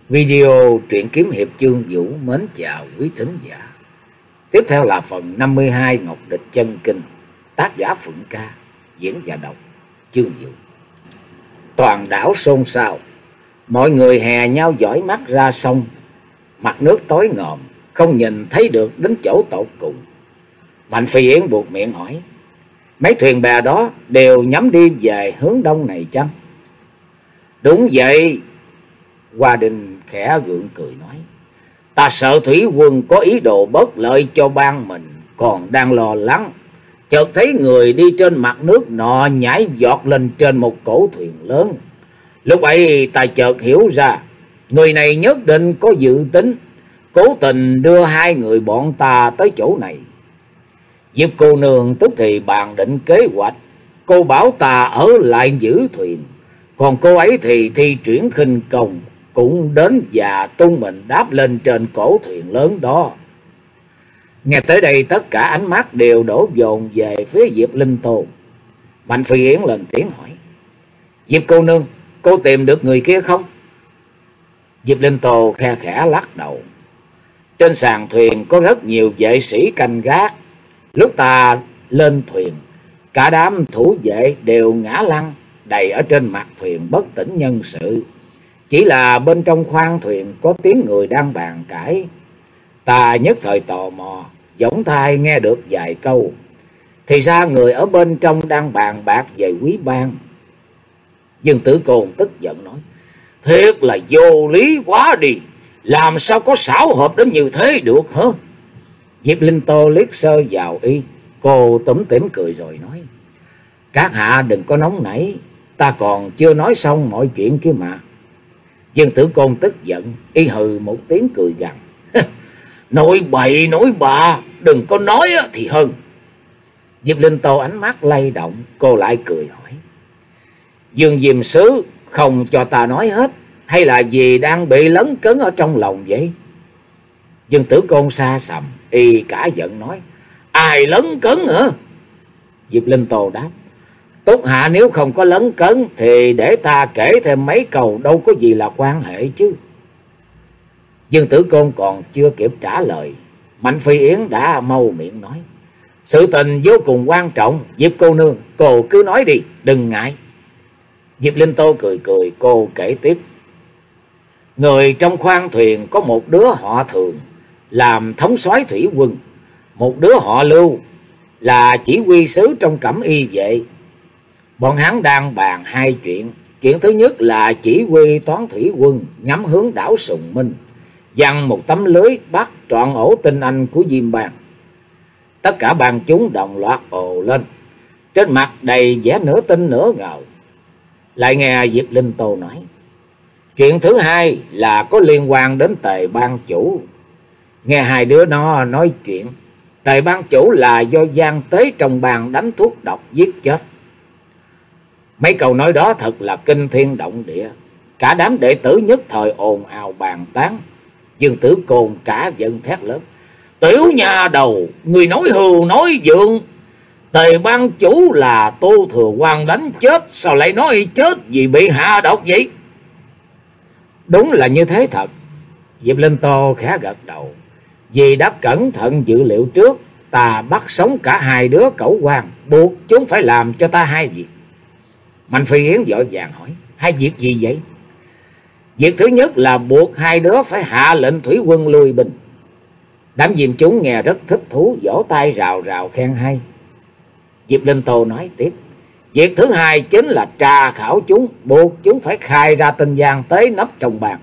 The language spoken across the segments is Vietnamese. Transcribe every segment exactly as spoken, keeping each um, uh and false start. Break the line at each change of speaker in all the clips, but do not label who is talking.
Video truyện kiếm hiệp Chương Vũ mến chào quý thính giả. Tiếp theo là phần năm mươi hai Ngọc Địch Chân Kinh, tác giả Phượng Ca, diễn và đọc Chương Vũ. Toàn đảo xôn xao, mọi người hè nhau dõi mắt ra sông. Mặt nước tối ngòm, không nhìn thấy được đến chỗ tột cùng. Mạnh Phi Yến buột miệng hỏi: mấy thuyền bè đó đều nhắm đi về hướng đông này chăng? Đúng vậy. Hoa Đình khẽ gượng cười nói: ta sợ thủy quân có ý đồ bất lợi cho bang mình, còn đang lo lắng. Chợt thấy người đi trên mặt nước nọ nhảy giọt lên trên một cổ thuyền lớn. Lúc ấy ta chợt hiểu ra, người này nhất định có dự tính, cố tình đưa hai người bọn ta tới chỗ này. Diệp cô nương tức thì bàn định kế hoạch. Cô bảo ta ở lại giữ thuyền, còn cô ấy thì thi triển khinh công, cũng đến và tung mình đáp lên trên cổ thuyền lớn đó. Nghe tới đây, tất cả ánh mắt đều đổ dồn về phía Diệp Linh Tô. Mạnh Phi Yến lên tiếng hỏi: Diệp cô nương, cô tìm được người kia không? Diệp Linh Tô khe khẽ lắc đầu. Trên sàn thuyền có rất nhiều vệ sĩ canh gác. Lúc ta lên thuyền, cả đám thủ vệ đều ngã lăn đầy ở trên mặt thuyền, bất tỉnh nhân sự. Chỉ là bên trong khoang thuyền có tiếng người đang bàn cãi. Ta nhất thời tò mò, giọng tai nghe được vài câu. Thì ra người ở bên trong đang bàn bạc về quý bang. Dương Tử Côn tức giận nói: thiệt là vô lý quá đi, làm sao có xảo hợp đến như thế được hả? Diệp Linh Tô liếc sơ vào y, cô tủm tỉm cười rồi nói: các hạ đừng có nóng nảy, ta còn chưa nói xong mọi chuyện kia mà. Dương Tử Côn tức giận, y hừ một tiếng cười gằn: nói bậy nói bạ, đừng có nói thì hơn. Diệp Linh Tô ánh mắt lay động, cô lại cười hỏi: Dương Diêm Sứ không cho ta nói hết, hay là vì đang bị lấn cấn ở trong lòng vậy? Dương Tử Côn xa sầm, y cả giận nói: ai lấn cấn hả? Diệp Linh Tô đáp: Tốt hạ nếu không có lấn cấn thì để ta kể thêm mấy câu, đâu có gì là quan hệ chứ. Dương Tử Côn còn chưa kịp trả lời, Mạnh Phi Yến đã mau miệng nói: sự tình vô cùng quan trọng, Diệp cô nương, cô cứ nói đi, đừng ngại. Diệp Linh Tô cười cười, cô kể tiếp: người trong khoang thuyền có một đứa họ Thường làm thống soái thủy quân, một đứa họ Lưu là chỉ huy sứ trong cẩm y vệ. Bọn hắn đang bàn hai chuyện. Chuyện thứ nhất là chỉ huy toán thủy quân nhắm hướng đảo Sùng Minh, giăng một tấm lưới bắt trọn ổ tinh anh của Diêm Bang. Tất cả bang chúng đồng loạt ồ lên, trên mặt đầy vẻ nửa tin nửa ngờ. Lại nghe Diệp Linh Tô nói: chuyện thứ hai là có liên quan đến Tề bang chủ. Nghe hai đứa nó nói chuyện, Tề bang chủ là do gian tế trong bang đánh thuốc độc giết chết. Mấy câu nói đó thật là kinh thiên động địa, cả đám đệ tử nhất thời ồn ào bàn tán. Dương Tử Côn cả giận thét lớn: tiểu nhà đầu, người nói hưu nói vượng, Tề bang chủ là Tô Thừa Quang đánh chết, sao lại nói chết vì bị hạ độc vậy? Đúng là như thế thật. Diệp Linh Tô khẽ gật đầu. Vì đã cẩn thận dự liệu trước, ta bắt sống cả hai đứa cẩu quan, buộc chúng phải làm cho ta hai việc. Mạnh Phi Yến vội vàng hỏi: hai việc gì vậy? Việc thứ nhất là buộc hai đứa phải hạ lệnh thủy quân lui binh. Đám diêm chúng nghe rất thích thú, vỗ tay rào rào khen hay. Diệp Linh Tô nói tiếp: việc thứ hai chính là tra khảo chúng, buộc chúng phải khai ra tin gian tế nấp trong bang.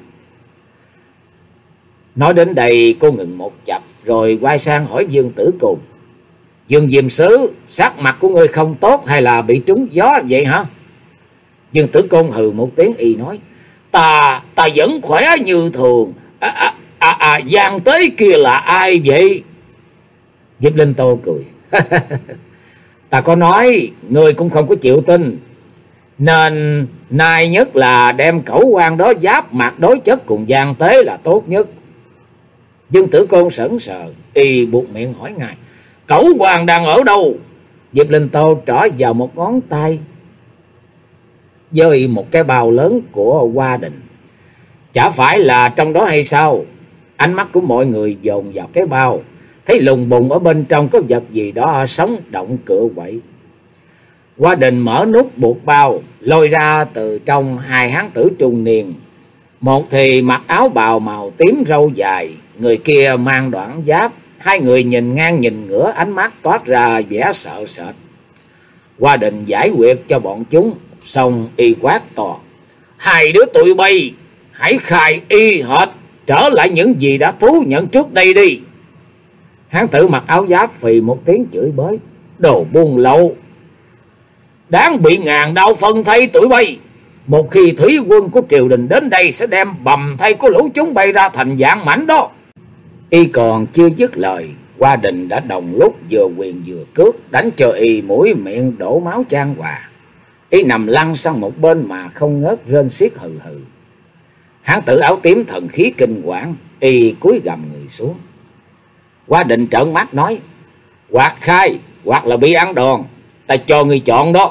Nói đến đây cô ngừng một chập, rồi quay sang hỏi Dương Tử Côn: Dương Diêm Sứ, sắc mặt của ngươi không tốt hay là bị trúng gió vậy hả? Dương Tử Côn hừ một tiếng, y nói: Ta, ta vẫn khỏe như thường. À, à, à, à, gian tế kia là ai vậy? Diệp Linh Tô cười: ta có nói, ngươi cũng không có chịu tin, nên nay nhất là đem cẩu quan đó giáp mặt đối chất cùng gian tế là tốt nhất. Dương Tử Côn sững sờ, y buộc miệng hỏi ngài: cẩu quan đang ở đâu? Diệp Linh Tô trỏ vào một ngón tay với một cái bao lớn của Hoa Đình. Chả phải là trong đó hay sao? Ánh mắt của mọi người dồn vào cái bao, thấy lùng bùng ở bên trong có vật gì đó sống động cựa quậy. Hoa Đình mở nút buộc bao, lôi ra từ trong hai hán tử trung niên. Một thì mặc áo bào màu tím râu dài, người kia mang đoạn giáp. Hai người nhìn ngang nhìn ngửa, ánh mắt toát ra vẻ sợ sệt. Hoa Đình giải quyết cho bọn chúng, xong y quát to: hai đứa tụi bay, hãy khai y hệt trở lại những gì đã thú nhận trước đây đi. Hán tử mặc áo giáp phì một tiếng chửi bới: đồ buôn lậu, đáng bị ngàn đau phân thay tụi bay. Một khi thủy quân của triều đình đến đây sẽ đem bầm thay của lũ chúng bay ra thành dạng mảnh đó. Y còn chưa dứt lời, Hoa Đình đã đồng lúc vừa quyền vừa cước đánh cho y mũi miệng đổ máu chan hòa. Y nằm lăn sang một bên mà không ngớt rên xiết hừ hừ. Hán tử áo tím thần khí kinh quản, y cúi gầm người xuống. Hoa Đình trợn mắt nói: hoặc khai hoặc là bị ăn đòn, ta cho ngươi chọn đó.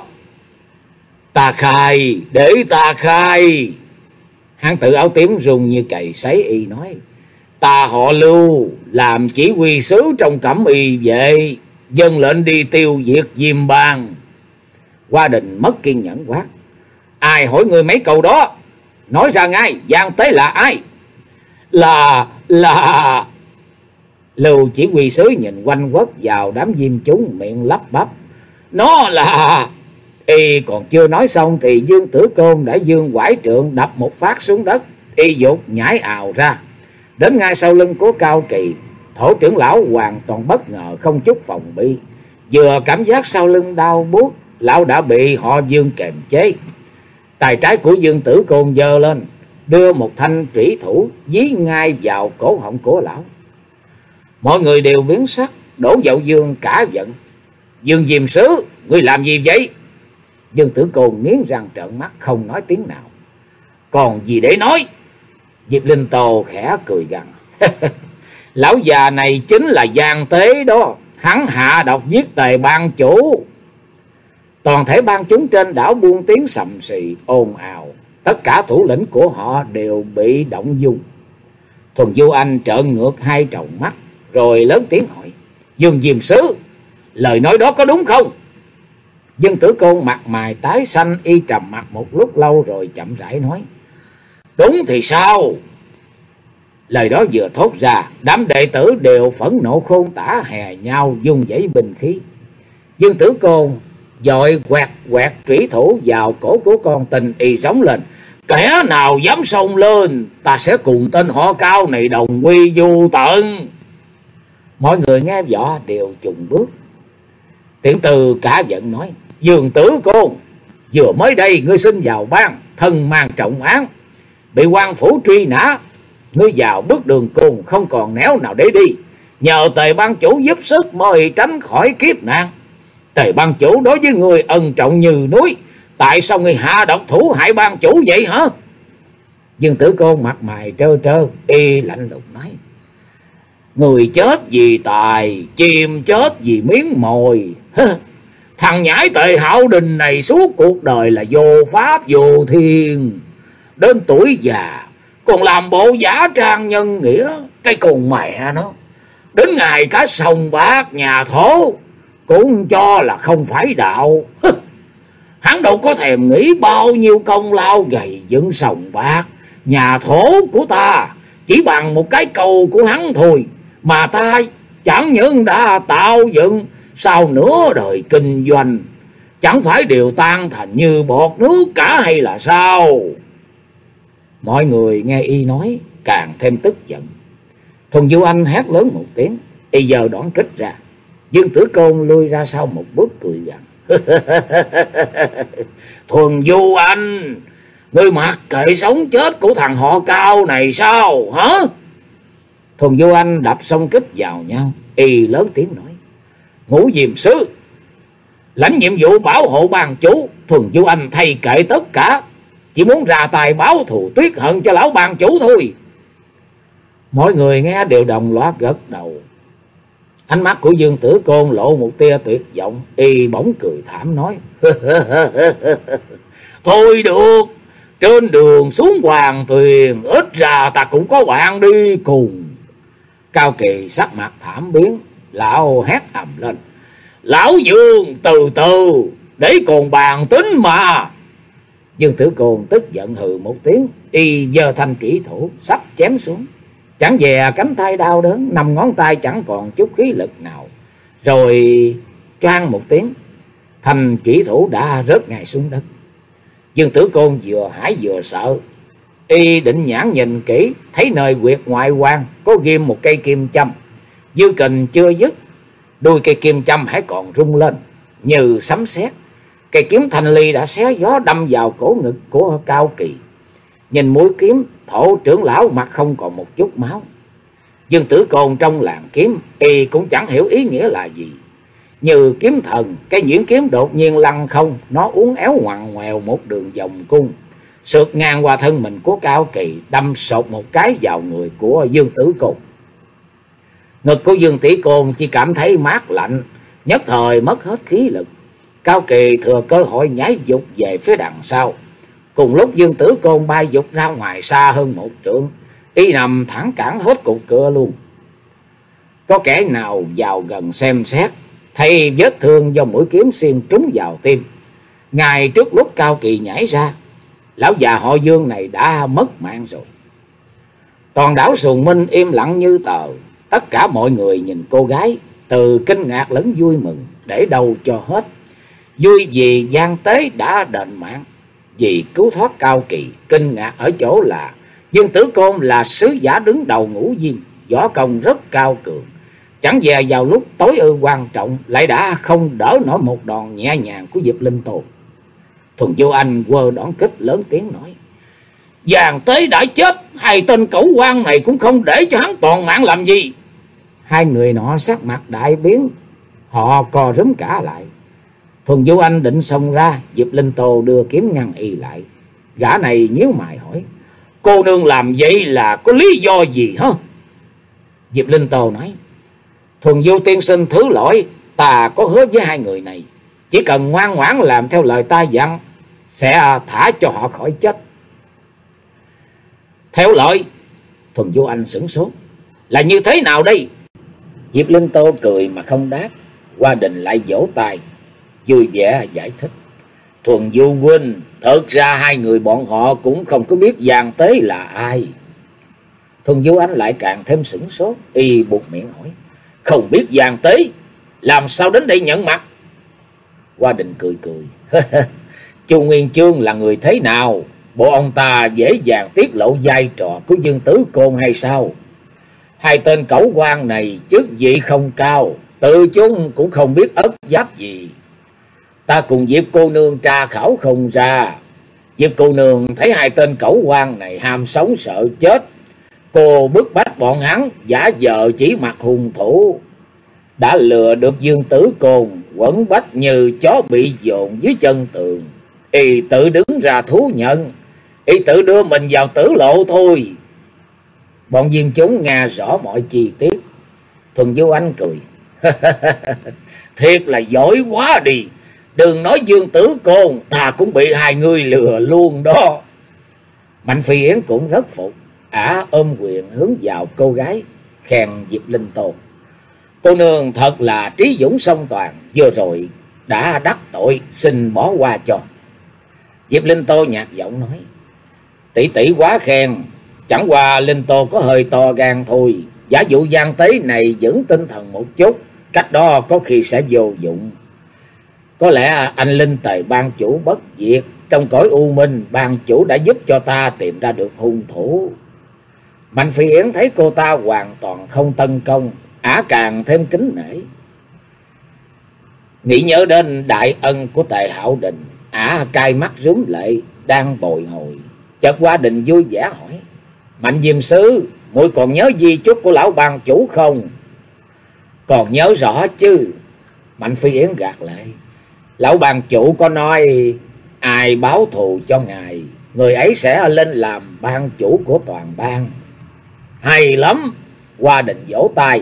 Ta khai, để ta khai. Hán tử áo tím run như cày sấy, y nói: ta họ Lưu, làm chỉ huy sứ trong Cẩm Y vệ, dân lệnh đi tiêu diệt Diêm Bang. Hoa Đình mất kiên nhẫn quát: ai hỏi người mấy câu đó? Nói ra ngay, gian tế là ai? Là, là... Lưu chỉ huy sứ nhìn quanh quất vào đám diêm chúng, miệng lắp bắp: nó là... Y còn chưa nói xong thì Dương Tử Côn đã giương quải trượng đập một phát xuống đất. Y dục nhảy ào ra, đến ngay sau lưng của Cao Kỳ. Thổ trưởng lão hoàn toàn bất ngờ, không chút phòng bị. Vừa cảm giác sau lưng đau buốt, lão đã bị họ Dương kềm chế. Tay trái của Dương Tử Côn giơ lên, đưa một thanh trủy thủ dí ngay vào cổ họng của lão. Mọi người đều biến sắc, Đỗ Dậu Dương cả giận: Dương Diêm Sứ, ngươi làm gì vậy? Dương Tử Côn nghiến răng trợn mắt, không nói tiếng nào. Còn gì để nói? Diệp Linh Tô khẽ cười gằn: lão già này chính là gian tế đó, hắn hạ độc giết Tề ban chủ. Toàn thể ban chúng trên đảo buông tiếng sầm sì ồn ào, tất cả thủ lĩnh của họ đều bị động dung. Thuần Du Anh trợn ngược hai tròng mắt, rồi lớn tiếng hỏi: Dương Diêm Sứ, lời nói đó có đúng không? Dương Tử Côn mặt mày tái xanh, y trầm mặt một lúc lâu rồi chậm rãi nói: đúng thì sao? Lời đó vừa thốt ra, đám đệ tử đều phẫn nộ khôn tả, hè nhau dung dãy binh khí. Dương Tử Côn vội quẹt quẹt trủy thủ vào cổ của con tình, y rống lên: kẻ nào dám xông lên, ta sẽ cùng tên họ Cao này đồng quy vu tận. Mọi người nghe võ đều chùng bước. Tiễn Từ cả giận nói: Dương Tử Côn, vừa mới đây ngươi xin vào bang, thân mang trọng án, bị quan phủ truy nã. Ngươi vào bước đường cùng, không còn néo nào để đi. Nhờ Tề ban chủ giúp sức mới tránh khỏi kiếp nạn. Tề ban chủ đối với người ân trọng như núi, tại sao ngươi hạ độc thủ hại ban chủ vậy hả? Dương Tử Côn mặt mày trơ trơ, y lạnh lùng nói: người chết vì tài, chim chết vì miếng mồi. Thằng nhãi Tề Hạo Đình này suốt cuộc đời là vô pháp vô thiên, đến tuổi già còn làm bộ giả trang nhân nghĩa, cái cùng mẹ nó. Đến ngày cả sòng bạc nhà thổ cũng cho là không phải đạo. Hắn đâu có thèm nghĩ bao nhiêu công lao gầy dựng sòng bạc nhà thổ của ta chỉ bằng một cái cầu của hắn thôi, mà ta chẳng những đã tạo dựng sau nửa đời kinh doanh, chẳng phải đều tan thành như bọt nước cả hay là sao? Mọi người nghe y nói càng thêm tức giận. Thuần Du Anh hét lớn một tiếng, y giơ đòn kích ra. Dương Tử Côn lui ra sau một bước cười gằn: Thuần Du Anh, ngươi mặc kệ sống chết của thằng họ Cao này sao hả? Thuần Du Anh đập song kích vào nhau, y lớn tiếng nói: Ngũ Diêm Sứ, lãnh nhiệm vụ bảo hộ ban chủ, Thuần Du Anh thay kệ tất cả, chỉ muốn ra tài báo thù tuyết hận cho lão ban chủ thôi. Mọi người nghe đều đồng loạt gật đầu. Ánh mắt của Dương Tử Côn lộ một tia tuyệt vọng, y bỗng cười thảm nói: Thôi được, Trên đường xuống hoàng thuyền, ít ra ta cũng có bạn đi cùng. Cao Kỳ sắc mặt thảm biến, lão hét ầm lên: Lão Dương, từ từ, để còn bàn tính mà. Dương Tử Côn tức giận hừ một tiếng, y giơ thanh trủy thủ sắp chém xuống. Chẳng dè cánh tay đau đớn, năm ngón tay chẳng còn chút khí lực nào. Rồi choang một tiếng, thanh trủy thủ đã rớt ngay xuống đất. Dương Tử Côn vừa hãi vừa sợ, y định nhãn nhìn kỹ, thấy nơi huyệt ngoại quan có ghim một cây kim châm. Dư kình chưa dứt, đuôi cây kim châm hãy còn rung lên như sấm sét. Cây kiếm thanh ly đã xé gió đâm vào cổ ngực của Cao Kỳ. Nhìn mũi kiếm, Thổ trưởng lão mặt không còn một chút máu. Dương Tử Côn trong làng kiếm, y cũng chẳng hiểu ý nghĩa là gì. Như kiếm thần, cái nhuyễn kiếm đột nhiên lăn không, nó uốn éo ngoằn ngoèo một đường vòng cung, sượt ngang qua thân mình của Cao Kỳ, đâm sột một cái vào người của Dương Tử Côn. Ngực của Dương Tử Côn chỉ cảm thấy mát lạnh, nhất thời mất hết khí lực. Cao Kỳ thừa cơ hội nhảy dục về phía đằng sau. Cùng lúc Dương Tử Côn bay dục ra ngoài xa hơn một trượng, y nằm thẳng cẳng hết cột cửa luôn. Có kẻ nào vào gần xem xét, thấy vết thương do mũi kiếm xuyên trúng vào tim. Ngay trước lúc Cao Kỳ nhảy ra, lão già họ Dương này đã mất mạng rồi. Toàn đảo Sùng Minh im lặng như tờ. Tất cả mọi người nhìn cô gái, từ kinh ngạc lẫn vui mừng, để đâu cho hết. Vui vì Giang Tế đã đền mạng, vì cứu thoát Cao Kỳ. Kinh ngạc ở chỗ là Dương Tử Côn là sứ giả đứng đầu ngũ viên, võ công rất cao cường. Chẳng dè vào lúc tối ư quan trọng, lại đã không đỡ nổi một đòn nhẹ nhàng của Diệp Linh Tôn. Thuần Vô Anh quơ đón kích lớn tiếng nói: Giang Tế đã chết, hai tên cẩu quan này cũng không để cho hắn toàn mạng làm gì. Hai người nọ sắc mặt đại biến, họ co rúm cả lại. Thuần Vô Anh định xông ra, Diệp Linh Tô đưa kiếm ngăn y lại. Gã này nhíu mày hỏi: Cô nương làm vậy là có lý do gì hả? Diệp Linh Tô nói: Thuần Vô tiên sinh thứ lỗi, ta có hứa với hai người này, chỉ cần ngoan ngoãn làm theo lời ta dặn, sẽ thả cho họ khỏi chết. Theo lời? Thuần Vô Anh sửng sốt: Là như thế nào đây? Diệp Linh Tô cười mà không đáp. Hoa Đình lại vỗ tay vui vẻ giải thích: Thuần Vô huynh, thật ra hai người bọn họ cũng không có biết Giang Tế là ai. Thuần Vô Anh lại càng thêm sửng sốt, y buột miệng hỏi: Không biết Giang Tế, làm sao đến đây nhận mặt? Hoa Đình cười cười: Chu Nguyên Chương là người thế nào? Bộ ông ta dễ dàng tiết lộ vai trò của Dương Tử Côn hay sao? Hai tên cẩu quan này chức vị không cao, tự chúng cũng không biết ất giáp gì. Ta cùng Diệp cô nương tra khảo không ra. Diệp cô nương thấy hai tên cẩu quan này ham sống sợ chết, cô bức bách bọn hắn giả vờ chỉ mặt hung thủ, đã lừa được Dương Tử Côn quẩn bách như chó bị dồn dưới chân tường. Y tự đứng ra thú nhận, y tự đưa mình vào tử lộ thôi. Bọn viên chúng nghe rõ mọi chi tiết. Thuần Vô Anh cười: Thiệt là giỏi quá đi. Đừng nói Dương Tử Côn, ta cũng bị hai người lừa luôn đó. Mạnh Phi Yến cũng rất phục, ả ôm quyền hướng vào cô gái, khen Diệp Linh Tôn: Cô nương thật là trí dũng song toàn, vừa rồi đã đắc tội, xin bỏ qua cho. Diệp Linh Tô nhạt giọng nói: Tỷ tỷ quá khen, chẳng qua Linh Tô có hơi to gan thôi. Giả dụ Giang Tế này vẫn tinh thần một chút, cách đó có khi sẽ vô dụng. Có lẽ anh Linh Tề ban chủ bất diệt, trong cõi u minh ban chủ đã giúp cho ta tìm ra được hung thủ. Mạnh Phi Yến thấy cô ta hoàn toàn không tấn công, ả càng thêm kính nể. Nghĩ nhớ đến đại ân của Tề Hạo Đình, ả cay mắt rúm lệ, đang bồi hồi. Chợt Hoa Đình vui vẻ hỏi: Mạnh Diêm Sứ, muội còn nhớ di chúc của lão ban chủ không? Còn nhớ rõ chứ. Mạnh Phi Yến gạt lệ: Lão ban chủ có nói ai báo thù cho ngài, người ấy sẽ lên làm ban chủ của toàn bang. Hay lắm. Hoa Đình vỗ tay: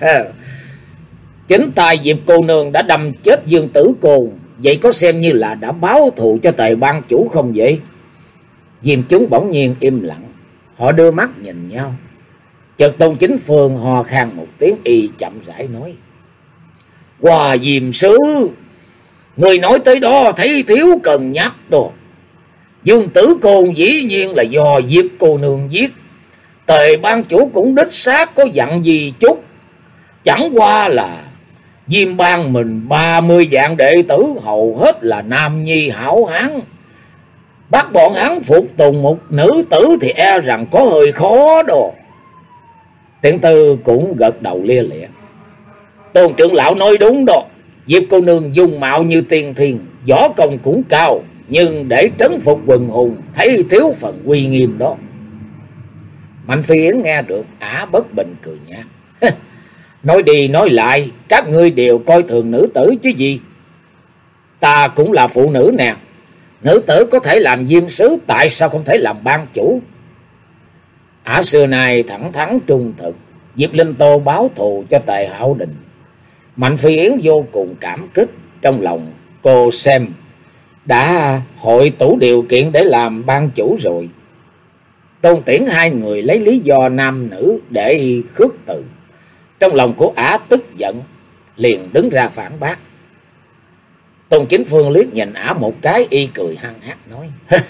Chính tay Diệp cô nương đã đâm chết Dương Tử Côn, vậy có xem như là đã báo thù cho Tề ban chủ không vậy? Diêm chúng bỗng nhiên im lặng, họ đưa mắt nhìn nhau. Chợt Tôn Chính Phương hò khan một tiếng, y chậm rãi nói: Hoa Diêm Sứ, người nói tới đó thấy thiếu cần nhắc đồ. Dương Tử Côn dĩ nhiên là do Diệp cô nương giết. Tề ban chủ cũng đích xác có dặn gì chút. Chẳng qua là Diêm Bang mình ba mươi vạn đệ tử hầu hết là nam nhi hảo hán. Bắt bọn hắn phục tùng một nữ tử thì e rằng có hơi khó đồ. Tiện Tư cũng gật đầu lia lịa: Tôn trưởng lão nói đúng đó. Diệp cô nương dung mạo như tiên thiên, võ công cũng cao, nhưng để trấn phục quần hùng thấy thiếu phần uy nghiêm đó. Mạnh Phi Yến nghe được, ả bất bình cười nhạt: Nói đi nói lại, các ngươi đều coi thường nữ tử chứ gì. Ta cũng là phụ nữ nè. Nữ tử có thể làm diêm sứ, tại sao không thể làm ban chủ? Ả xưa nay thẳng thắn trung thực. Diệp Linh Tô báo thù cho Tề Hạo Đình. Mạnh Phi Yến vô cùng cảm kích. Trong lòng cô xem đã hội tụ điều kiện để làm ban chủ rồi. Tôn Tiễn hai người lấy lý do nam nữ để khước từ. Trong lòng của ả tức giận, liền đứng ra phản bác. Tôn Chính Phương liếc nhìn ả một cái, y cười hăng hắc nói: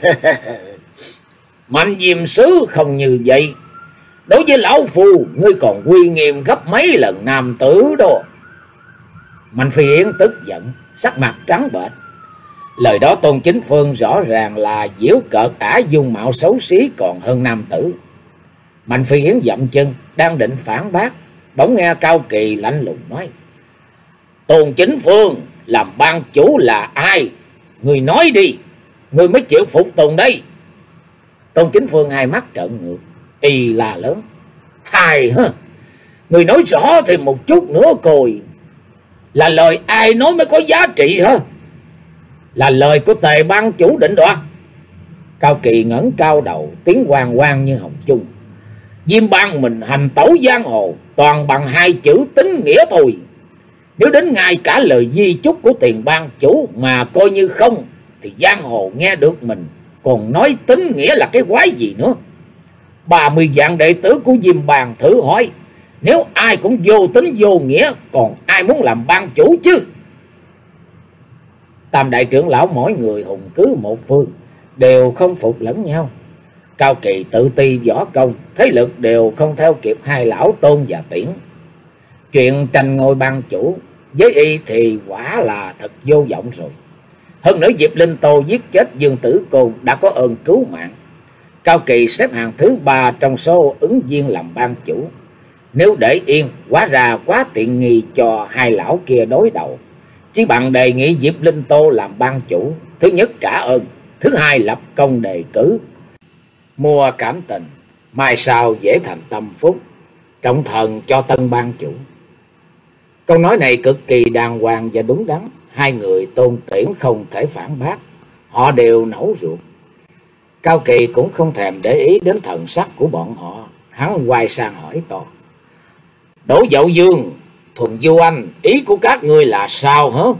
Mạnh Diêm Sứ không như vậy. Đối với lão phu, ngươi còn uy nghiêm gấp mấy lần nam tử đó. Mạnh Phi Yến tức giận, sắc mặt trắng bệch. Lời đó Tôn Chính Phương rõ ràng là giễu cợt ả dung mạo xấu xí còn hơn nam tử. Mạnh Phi Yến dậm chân, đang định phản bác, bỗng nghe Cao Kỳ lạnh lùng nói: Tôn Chính Phương, làm ban chủ là ai? Người nói đi, người mới chịu phục tùng đây. Tôn Chính Phương hai mắt trợn ngược, y là lớn: Hài hả? Người nói rõ thì một chút nữa coi. Là lời ai nói mới có giá trị hả? Là lời của Tề ban chủ định đoạt. Cao Kỳ ngẩng cao đầu, tiếng hoàng hoàng như hồng chung: Diêm Bang mình hành tẩu giang hồ toàn bằng hai chữ tính nghĩa thôi. Nếu đến ngay cả lời di chúc của Tiền ban chủ mà coi như không, thì giang hồ nghe được mình còn nói tính nghĩa là cái quái gì nữa. Ba mươi vạn đệ tử của Diêm Bang, thử hỏi, nếu ai cũng vô tính vô nghĩa, còn ai muốn làm ban chủ chứ? Tam đại trưởng lão mỗi người hùng cứ một phương, đều không phục lẫn nhau. Cao Kỳ tự ti võ công, thế lực đều không theo kịp hai lão Tôn và Tiễn. Chuyện tranh ngôi ban chủ với y thì quả là thật vô vọng rồi. Hơn nữa Diệp Linh Tô giết chết Dương Tử Côn đã có ơn cứu mạng. Cao Kỳ xếp hạng thứ ba trong số ứng viên làm ban chủ. Nếu để yên, quá ra quá tiện nghi cho hai lão kia đối đầu. Chỉ bằng đề nghị Diệp Linh Tô làm ban chủ, thứ nhất trả ơn, thứ hai lập công đề cử. Mua cảm tình, mai sau dễ thành tâm phúc, trọng thần cho tân ban chủ. Câu nói này cực kỳ đàng hoàng và đúng đắn. Hai người Tôn Tiễn không thể phản bác, họ đều nổi ruột. Cao Kỳ cũng không thèm để ý đến thần sắc của bọn họ. Hắn quay sang hỏi to: Đỗ Dậu Dương, Thuần Du Anh, ý của các ngươi là sao hả?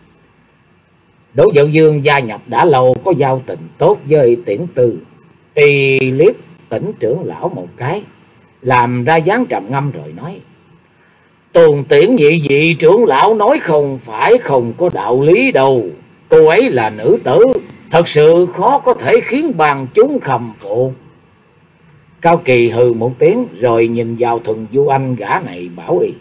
Đỗ Dậu Dương gia nhập đã lâu, có giao tình tốt với Tiễn Tư. Y liếc Tỉnh trưởng lão một cái, làm ra dáng trầm ngâm rồi nói: Tôn Tiễn nhị vị trưởng lão nói không phải không có đạo lý đâu. Cô ấy là nữ tử, thật sự khó có thể khiến bàn chúng khâm phục. Cao Kỳ hừ một tiếng rồi nhìn vào Thuần Du Anh, gã này bảo y: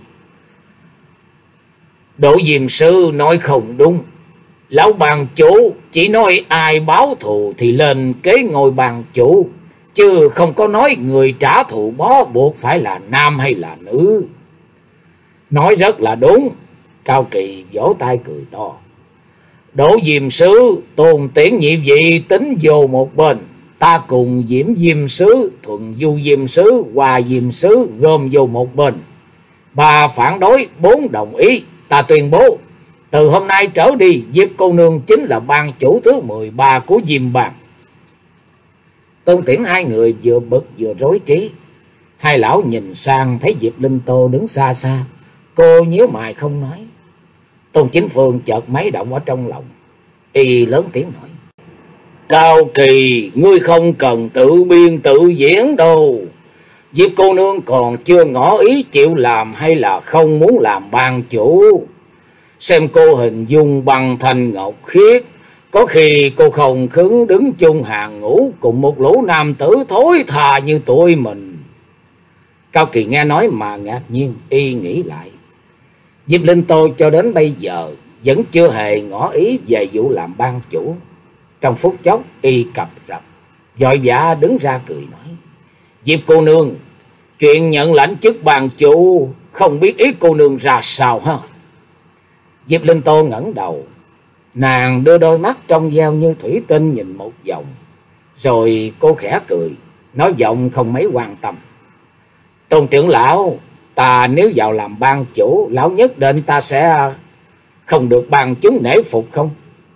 Đỗ Diêm Sư nói không đúng. Lão bàn chủ chỉ nói ai báo thù thì lên kế ngôi bàn chủ, chứ không có nói người trả thù bó buộc phải là nam hay là nữ. Nói rất là đúng. Cao Kỳ vỗ tay cười to: Đỗ Diêm Sứ, Tôn Tiễn nhị vị tính vô một bên, ta cùng Diễm Diêm Sứ, Thuần Du Diêm Sứ, Hòa Diêm Sứ gom vô một bên. Ba phản đối, bốn đồng ý. Ta tuyên bố, từ hôm nay trở đi, Diệp cô nương chính là ban chủ thứ mười ba của Diêm Bang. Tôn Tiễn hai người vừa bực vừa rối trí. Hai lão nhìn sang thấy Diệp Linh Tô đứng xa xa, cô nhíu mày không nói. Tôn Chính Phương chợt máy động ở trong lòng, y lớn tiếng nói: Cao Kỳ, ngươi không cần tự biên tự diễn đâu. Diệp cô nương còn chưa ngỏ ý chịu làm hay là không muốn làm ban chủ. Xem cô hình dung bằng thanh ngọc khiết, có khi cô không khứng đứng chung hàng ngũ cùng một lũ nam tử thối thà như tụi mình. Cao Kỳ nghe nói mà ngạc nhiên, y nghĩ lại. Diệp Linh Tô cho đến bây giờ vẫn chưa hề ngỏ ý về vụ làm ban chủ. Trong phút chốc y cập rập, vội vã đứng ra cười nói: Diệp cô nương, chuyện nhận lãnh chức ban chủ không biết ý cô nương ra sao ha? Diệp Linh Tô ngẩng đầu, nàng đưa đôi mắt trong veo như thủy tinh nhìn một vòng, rồi cô khẽ cười, nói giọng không mấy quan tâm: Tôn trưởng lão, ta nếu vào làm ban chủ, lão nhất định ta sẽ không được ban chúng nể phục không?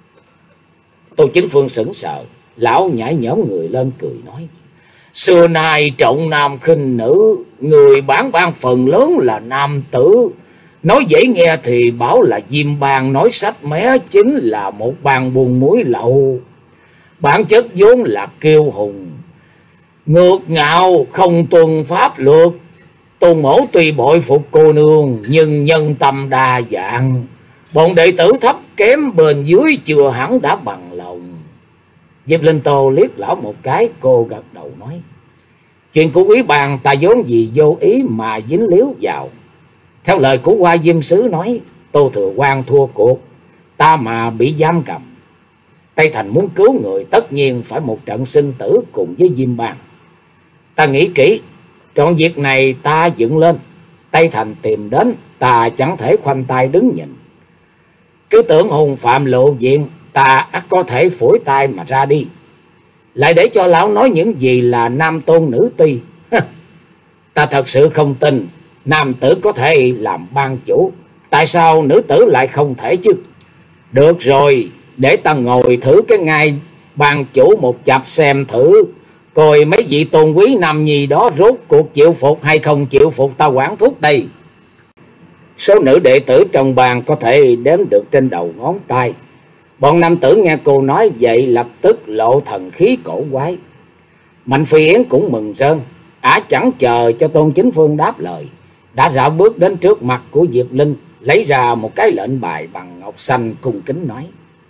Tô Chính Phương sững sờ, lão nhảy nhõm người lên cười nói: Xưa nay trọng nam khinh nữ, người bán ban phần lớn là nam tử. Nói dễ nghe thì bảo là diêm bang, nói sách mé chính là một bàn buôn muối lậu. Bản chất vốn là kiêu hùng, ngược ngạo, không tuân pháp luật. Tôn mẫu tuy bội phục cô nương, nhưng nhân tâm đa dạng. Bọn đệ tử thấp kém bên dưới chưa hẳn đã bằng lòng. Diệp Linh Tô liếc lão một cái, cô gật đầu nói: Chuyện của quý bàn ta vốn gì vô ý mà dính líu vào. Theo lời của Hoa Diêm Sứ nói, Tô Thừa Quan thua cuộc, ta mà bị giam cầm. Tây Thành muốn cứu người tất nhiên phải một trận sinh tử cùng với Diêm Bang. Ta nghĩ kỹ, trọn việc này ta dựng lên, Tây Thành tìm đến, ta chẳng thể khoanh tay đứng nhìn. Cứ tưởng hùng phạm lộ diện, ta ắt có thể phủi tay mà ra đi. Lại để cho lão nói những gì là nam tôn nữ ti. Ta thật sự không tin nam tử có thể làm ban chủ, tại sao nữ tử lại không thể chứ? Được rồi, để ta ngồi thử cái ngai ban chủ một chập xem thử, coi mấy vị tôn quý nam nhi đó rốt cuộc chịu phục hay không chịu phục ta quản thúc đây. Số nữ đệ tử trong bàn có thể đếm được trên đầu ngón tay. Bọn nam tử nghe cô nói vậy lập tức lộ thần khí cổ quái. Mạnh Phi Yến cũng mừng rơn, ả chẳng chờ cho Tôn Chính Phương đáp lời, đã rảo bước đến trước mặt của Diệp Linh, lấy ra một cái lệnh bài bằng ngọc xanh cung kính nói: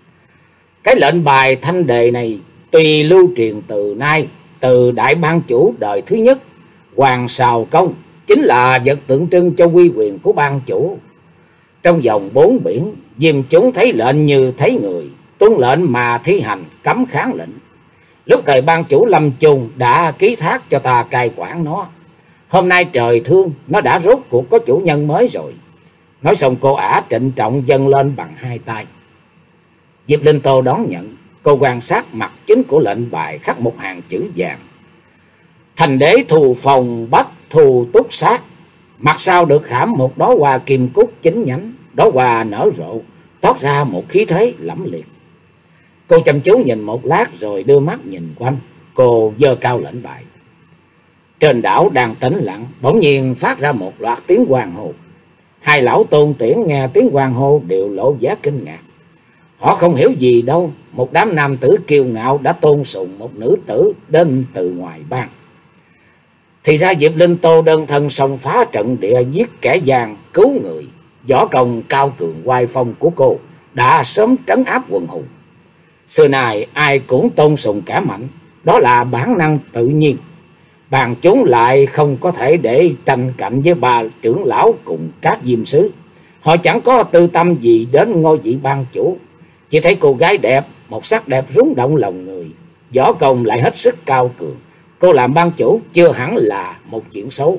Cái lệnh bài thanh đề này tuy lưu truyền từ nay, từ đại ban chủ đời thứ nhất Hoàng Sào Công, chính là vật tượng trưng cho uy quyền của ban chủ. Trong vòng bốn biển, diêm chúng thấy lệnh như thấy người, tuân lệnh mà thi hành, cấm kháng lệnh. Lúc thời ban chủ lâm chung đã ký thác cho ta cai quản nó. Hôm nay trời thương, nó đã rốt cuộc có chủ nhân mới rồi. Nói xong cô ả trịnh trọng dâng lên bằng hai tay. Diệp Linh Tô đón nhận, cô quan sát mặt chính của lệnh bài khắc một hàng chữ vàng: Thành đế thù phòng bách thù túc sát. Mặt sau được khảm một đóa hoa kim cúc chín nhánh, đóa hoa nở rộ, toát ra một khí thế lẫm liệt. Cô chăm chú nhìn một lát rồi đưa mắt nhìn quanh, cô giơ cao lệnh bài. Trên đảo đang tĩnh lặng, bỗng nhiên phát ra một loạt tiếng hoan hô. Hai lão tôn tiễn nghe tiếng hoan hô đều lộ vẻ kinh ngạc. Họ không hiểu gì đâu, một đám nam tử kiêu ngạo đã tôn sùng một nữ tử đến từ ngoài bang. Thì ra Diệp Linh Tô đơn thân xông phá trận địa, giết kẻ gian, cứu người. Võ công cao cường oai phong của cô đã sớm trấn áp quần hùng. Xưa này ai cũng tôn sùng kẻ mạnh, đó là bản năng tự nhiên. Bàn chúng lại không có thể để tranh cạnh với bà trưởng lão cùng các diêm sứ. Họ chẳng có tư tâm gì đến ngôi vị ban chủ. Chỉ thấy cô gái đẹp, một sắc đẹp rung động lòng người, võ công lại hết sức cao cường. Cô làm ban chủ chưa hẳn là một chuyện xấu.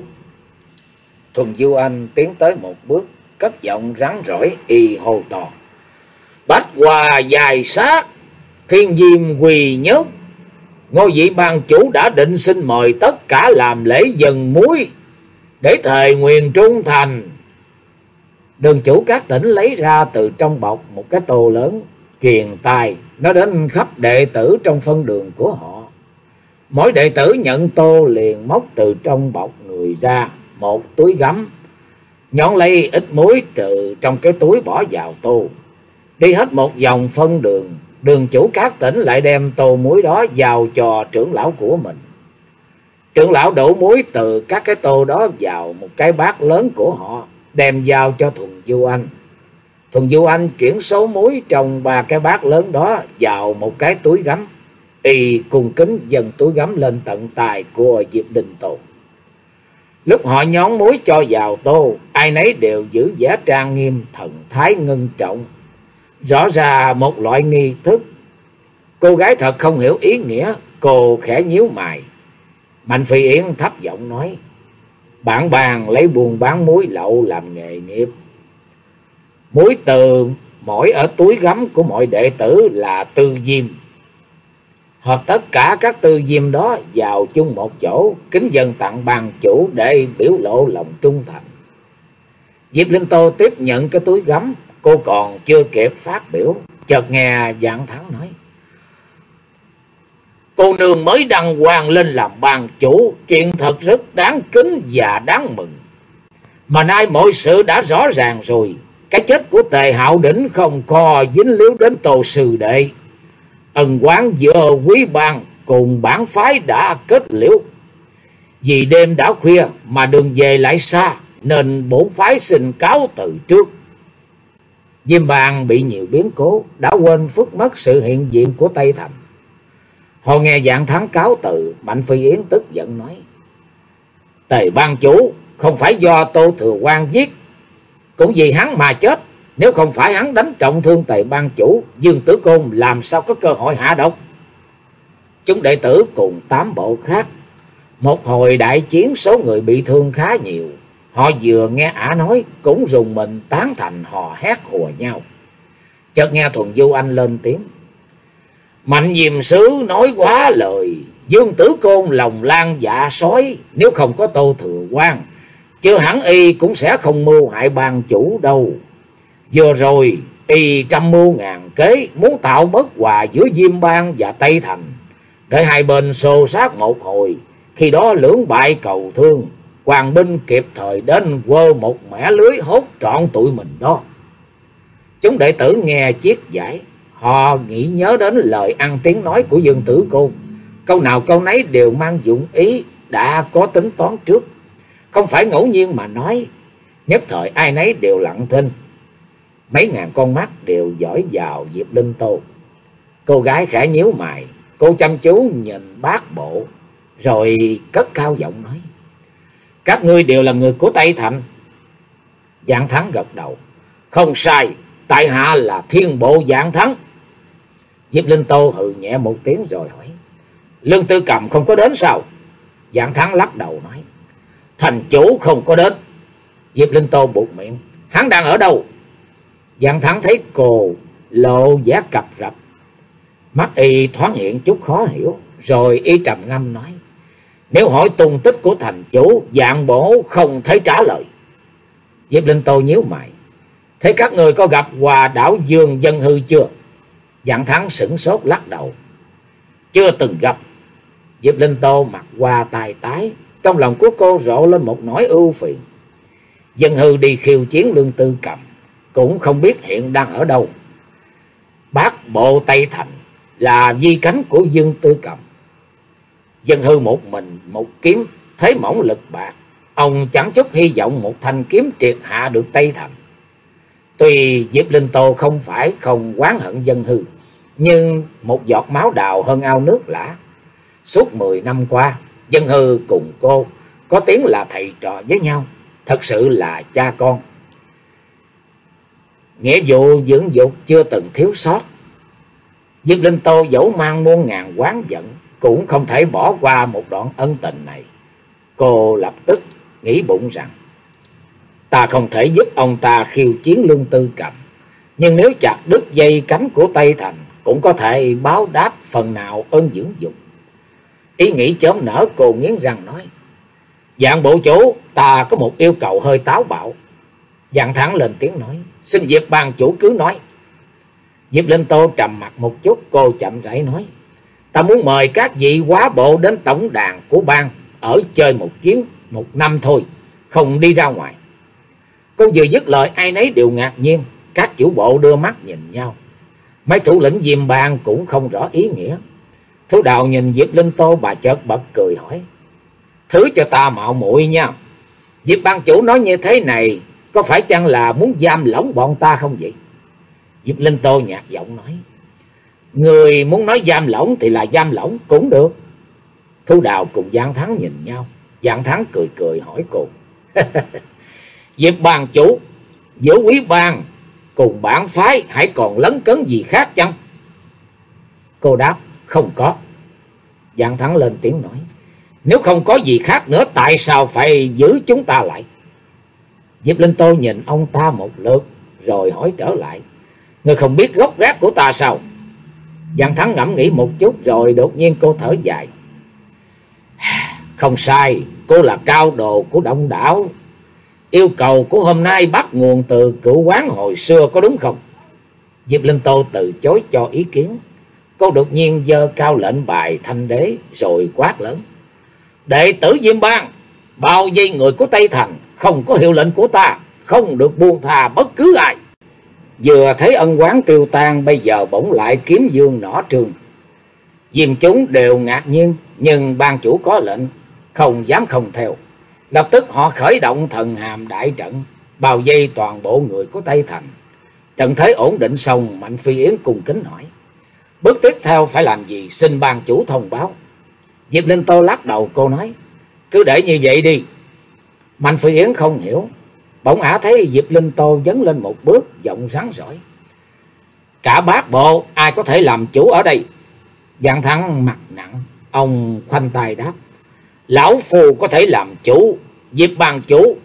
Thuần Du Anh tiến tới một bước, cất giọng rắn rỏi y hô to: Bách Hòa dài sát, thiên diêm quỳ nhất. Ngôi vị ban chủ đã định xin mời tất cả làm lễ dần muối, để thề nguyền trung thành. Đường chủ các tỉnh lấy ra từ trong bọc một cái tô lớn, truyền tài nó đến khắp đệ tử trong phân đường của họ. Mỗi đệ tử nhận tô liền móc từ trong bọc người ra một túi gấm, nhón lấy ít muối trừ trong cái túi bỏ vào tô. Đi hết một vòng phân đường, Đường chủ các tỉnh lại đem tô muối đó vào cho trưởng lão của mình. Trưởng lão đổ muối từ các cái tô đó vào một cái bát lớn của họ, đem giao cho Thuần Du Anh. Thuần Du Anh chuyển số muối trong ba cái bát lớn đó vào một cái túi gấm, y cung kính dâng túi gấm lên tận tài của Diệp Linh Tô. Lúc họ nhón muối cho vào tô, ai nấy đều giữ vẻ trang nghiêm, thần thái ngưng trọng, rõ ra một loại nghi thức. Cô gái thật không hiểu ý nghĩa, cô khẽ nhíu mày. Mạnh Phi Yến thấp giọng nói: Bản bàn lấy buôn bán muối lậu làm nghề nghiệp. Muối từ mỗi ở túi gấm của mọi đệ tử là tư diêm, hoặc tất cả các tư diêm đó vào chung một chỗ, kính dâng tặng ban chủ để biểu lộ lòng trung thành. Diệp Linh Tô tiếp nhận cái túi gấm, cô còn chưa kịp phát biểu, chợt nghe Vạn Thắng nói: Cô nương mới đăng quang lên làm ban chủ, chuyện thật rất đáng kính và đáng mừng. Mà nay mọi sự đã rõ ràng rồi, cái chết của Tề Hạo Đỉnh không có dính líu đến Tô sư đệ. Ân oán giữa quý bang cùng bản phái đã kết liễu. Vì đêm đã khuya mà đường về lại xa, nên bổn phái xin cáo từ trước. Diêm bang bị nhiều biến cố, đã quên phước mất sự hiện diện của Tây Thành. Họ nghe Vạn Thắng cáo từ, Mạnh Phi Yến tức giận nói: Tề ban chủ không phải do Tô Thừa Quan giết, cũng vì hắn mà chết. Nếu không phải hắn đánh trọng thương Tề ban chủ, Dương Tử Côn làm sao có cơ hội hạ độc. Chúng đệ tử cùng tám bộ khác, một hồi đại chiến số người bị thương khá nhiều. Họ vừa nghe ả nói cũng rùng mình tán thành, hò hét hùa nhau. Chợt nghe Thuần Du Anh lên tiếng: Mạnh Diêm Sứ nói quá lời. Dương Tử Côn lòng lan dạ sói, nếu không có Tô Thừa Quan, chưa hẳn y cũng sẽ không mưu hại ban chủ đâu. Vừa rồi y trăm mưu ngàn kế, muốn tạo bất hòa giữa Diêm Bang và Tây Thành, để hai bên xô sát một hồi. Khi đó lưỡng bại cầu thương, hoàng binh kịp thời đến quơ một mẻ lưới hốt trọn tụi mình đó. Chúng đệ tử nghe chiết giải, họ nghĩ nhớ đến lời ăn tiếng nói của Dương Tử Côn. Câu nào câu nấy đều mang dụng ý, đã có tính toán trước, không phải ngẫu nhiên mà nói. Nhất thời ai nấy đều lặng thinh, mấy ngàn con mắt đều dõi vào Diệp Linh Tô. Cô gái khẽ nhíu mày, cô chăm chú nhìn bát bộ, rồi cất cao giọng nói: Các ngươi đều là người của Tây Thành. Vạn Thắng gật đầu: Không sai, tại hạ là Thiên Bộ Vạn Thắng. Diệp Linh Tô hừ nhẹ một tiếng rồi hỏi: Lương Tư Cầm không có đến sao? Vạn Thắng lắc đầu nói: Thành chủ không có đến. Diệp Linh Tô buột miệng: Hắn đang ở đâu? Vạn Thắng thấy cô lộ vẻ cập rập, mắt y thoáng hiện chút khó hiểu, rồi y trầm ngâm nói: Nếu hỏi tung tích của thành chủ, Vạn bổ không thấy trả lời. Diệp Linh Tô nhíu mày: Thế các người có gặp Hòa Đảo Dương Dân Hư chưa? Vạn Thắng sửng sốt lắc đầu: Chưa từng gặp. Diệp Linh Tô mặt qua tài tái, trong lòng của cô rộ lên một nỗi ưu phiền. Dân Hư đi khiêu chiến Lương Tư Cầm, cũng không biết hiện đang ở đâu. Bát bộ Tây Thành là di cánh của Dương Tư Cầm. Dân Hư một mình một kiếm, thế mỏng lực bạc, ông chẳng chút hy vọng một thanh kiếm triệt hạ được Tây Thành. Tuy Diệp Linh Tô không phải không oán hận Dân Hư, nhưng một giọt máu đào hơn ao nước lã. Suốt mười năm qua, Dân Hư cùng cô có tiếng là thầy trò với nhau, thật sự là cha con. Nghĩa vụ dưỡng dục chưa từng thiếu sót. Diệp Linh Tô dẫu mang muôn ngàn oán giận, cũng không thể bỏ qua một đoạn ân tình này. Cô lập tức nghĩ bụng rằng: Ta không thể giúp ông ta khiêu chiến Lương Tư Cầm, nhưng nếu chặt đứt dây cánh của Tây Thành, cũng có thể báo đáp phần nào ơn dưỡng dục. Ý nghĩ chớm nở, cô nghiến răng nói: Vạn bộ chủ, ta có một yêu cầu hơi táo bạo. Vạn Thắng lên tiếng nói: Xin Diệp ban chủ cứ nói. Diệp Linh Tô trầm mặt một chút, cô chậm rãi nói: Ta muốn mời các vị quá bộ đến tổng đàn của bang ở chơi một chuyến, một năm thôi, không đi ra ngoài. Cô vừa dứt lời, ai nấy đều ngạc nhiên, các chủ bộ đưa mắt nhìn nhau. Mấy thủ lĩnh Diêm Bang cũng không rõ ý nghĩa. Thú Đào nhìn Diệp Linh Tô, bà chợt bật cười hỏi: Thứ cho ta mạo muội nha, Diệp Bang chủ nói như thế này, có phải chăng là muốn giam lỏng bọn ta không vậy? Diệp Linh Tô nhạt giọng nói: Người muốn nói giam lỏng thì là giam lỏng cũng được. Thú Đào cùng Giang Thắng nhìn nhau. Giang Thắng cười cười hỏi cô: Diệp Bang chủ, giữa Quý Bang cùng bản phái hãy còn lấn cấn gì khác chăng? Cô đáp: Không có. Giang Thắng lên tiếng nói: Nếu không có gì khác nữa, tại sao phải giữ chúng ta lại? Diệp Linh Tô nhìn ông ta một lượt rồi hỏi trở lại: Ngươi không biết gốc gác của ta sao? Giang Thắng ngẫm nghĩ một chút rồi đột nhiên cô thở dài: Không sai, cô là cao đồ của Đông Đảo. Yêu cầu của hôm nay bắt nguồn từ cửu quán hồi xưa, có đúng không? Diệp Linh Tô từ chối cho ý kiến. Cô đột nhiên giơ cao lệnh bài thanh đế rồi quát lớn: Đệ tử Diêm Bang bao vây người của Tây Thành, không có hiệu lệnh của ta không được buông tha bất cứ ai. Vừa thấy ân oán tiêu tan, bây giờ bỗng lại kiếm dương nỏ trường. Diêm chúng đều ngạc nhiên, nhưng ban chủ có lệnh không dám không theo. Lập tức họ khởi động thần hàm đại trận, bao vây toàn bộ người của Tây Thành. Trận thế ổn định xong, Mạnh Phi Yến cung kính hỏi: Bước tiếp theo phải làm gì, xin ban chủ thông báo. Diệp Linh Tô lắc đầu, cô nói: Cứ để như vậy đi. Mạnh Phi Yến không hiểu. Bỗng ả thấy Diệp Linh Tô dấn lên một bước, giọng rắn rỏi: Cả bát bộ ai có thể làm chủ ở đây? Giang Thắng mặt nặng, ông khoanh tay đáp: Lão phu có thể làm chủ. Diệp Bang chủ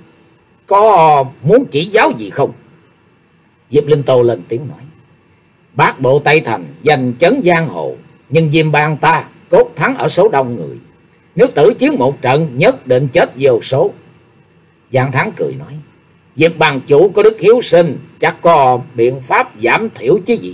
có muốn chỉ giáo gì không? Diệp Linh Tô lên tiếng nói: Bát bộ Tây Thành giành chấn giang hồ, nhưng Diêm Bang ta cốt thắng ở số đông người. Nếu tử chiến một trận, nhất định chết vô số. Giang Thắng cười nói: Diệp Bang chủ có đức hiếu sinh, chắc có biện pháp giảm thiểu chứ gì.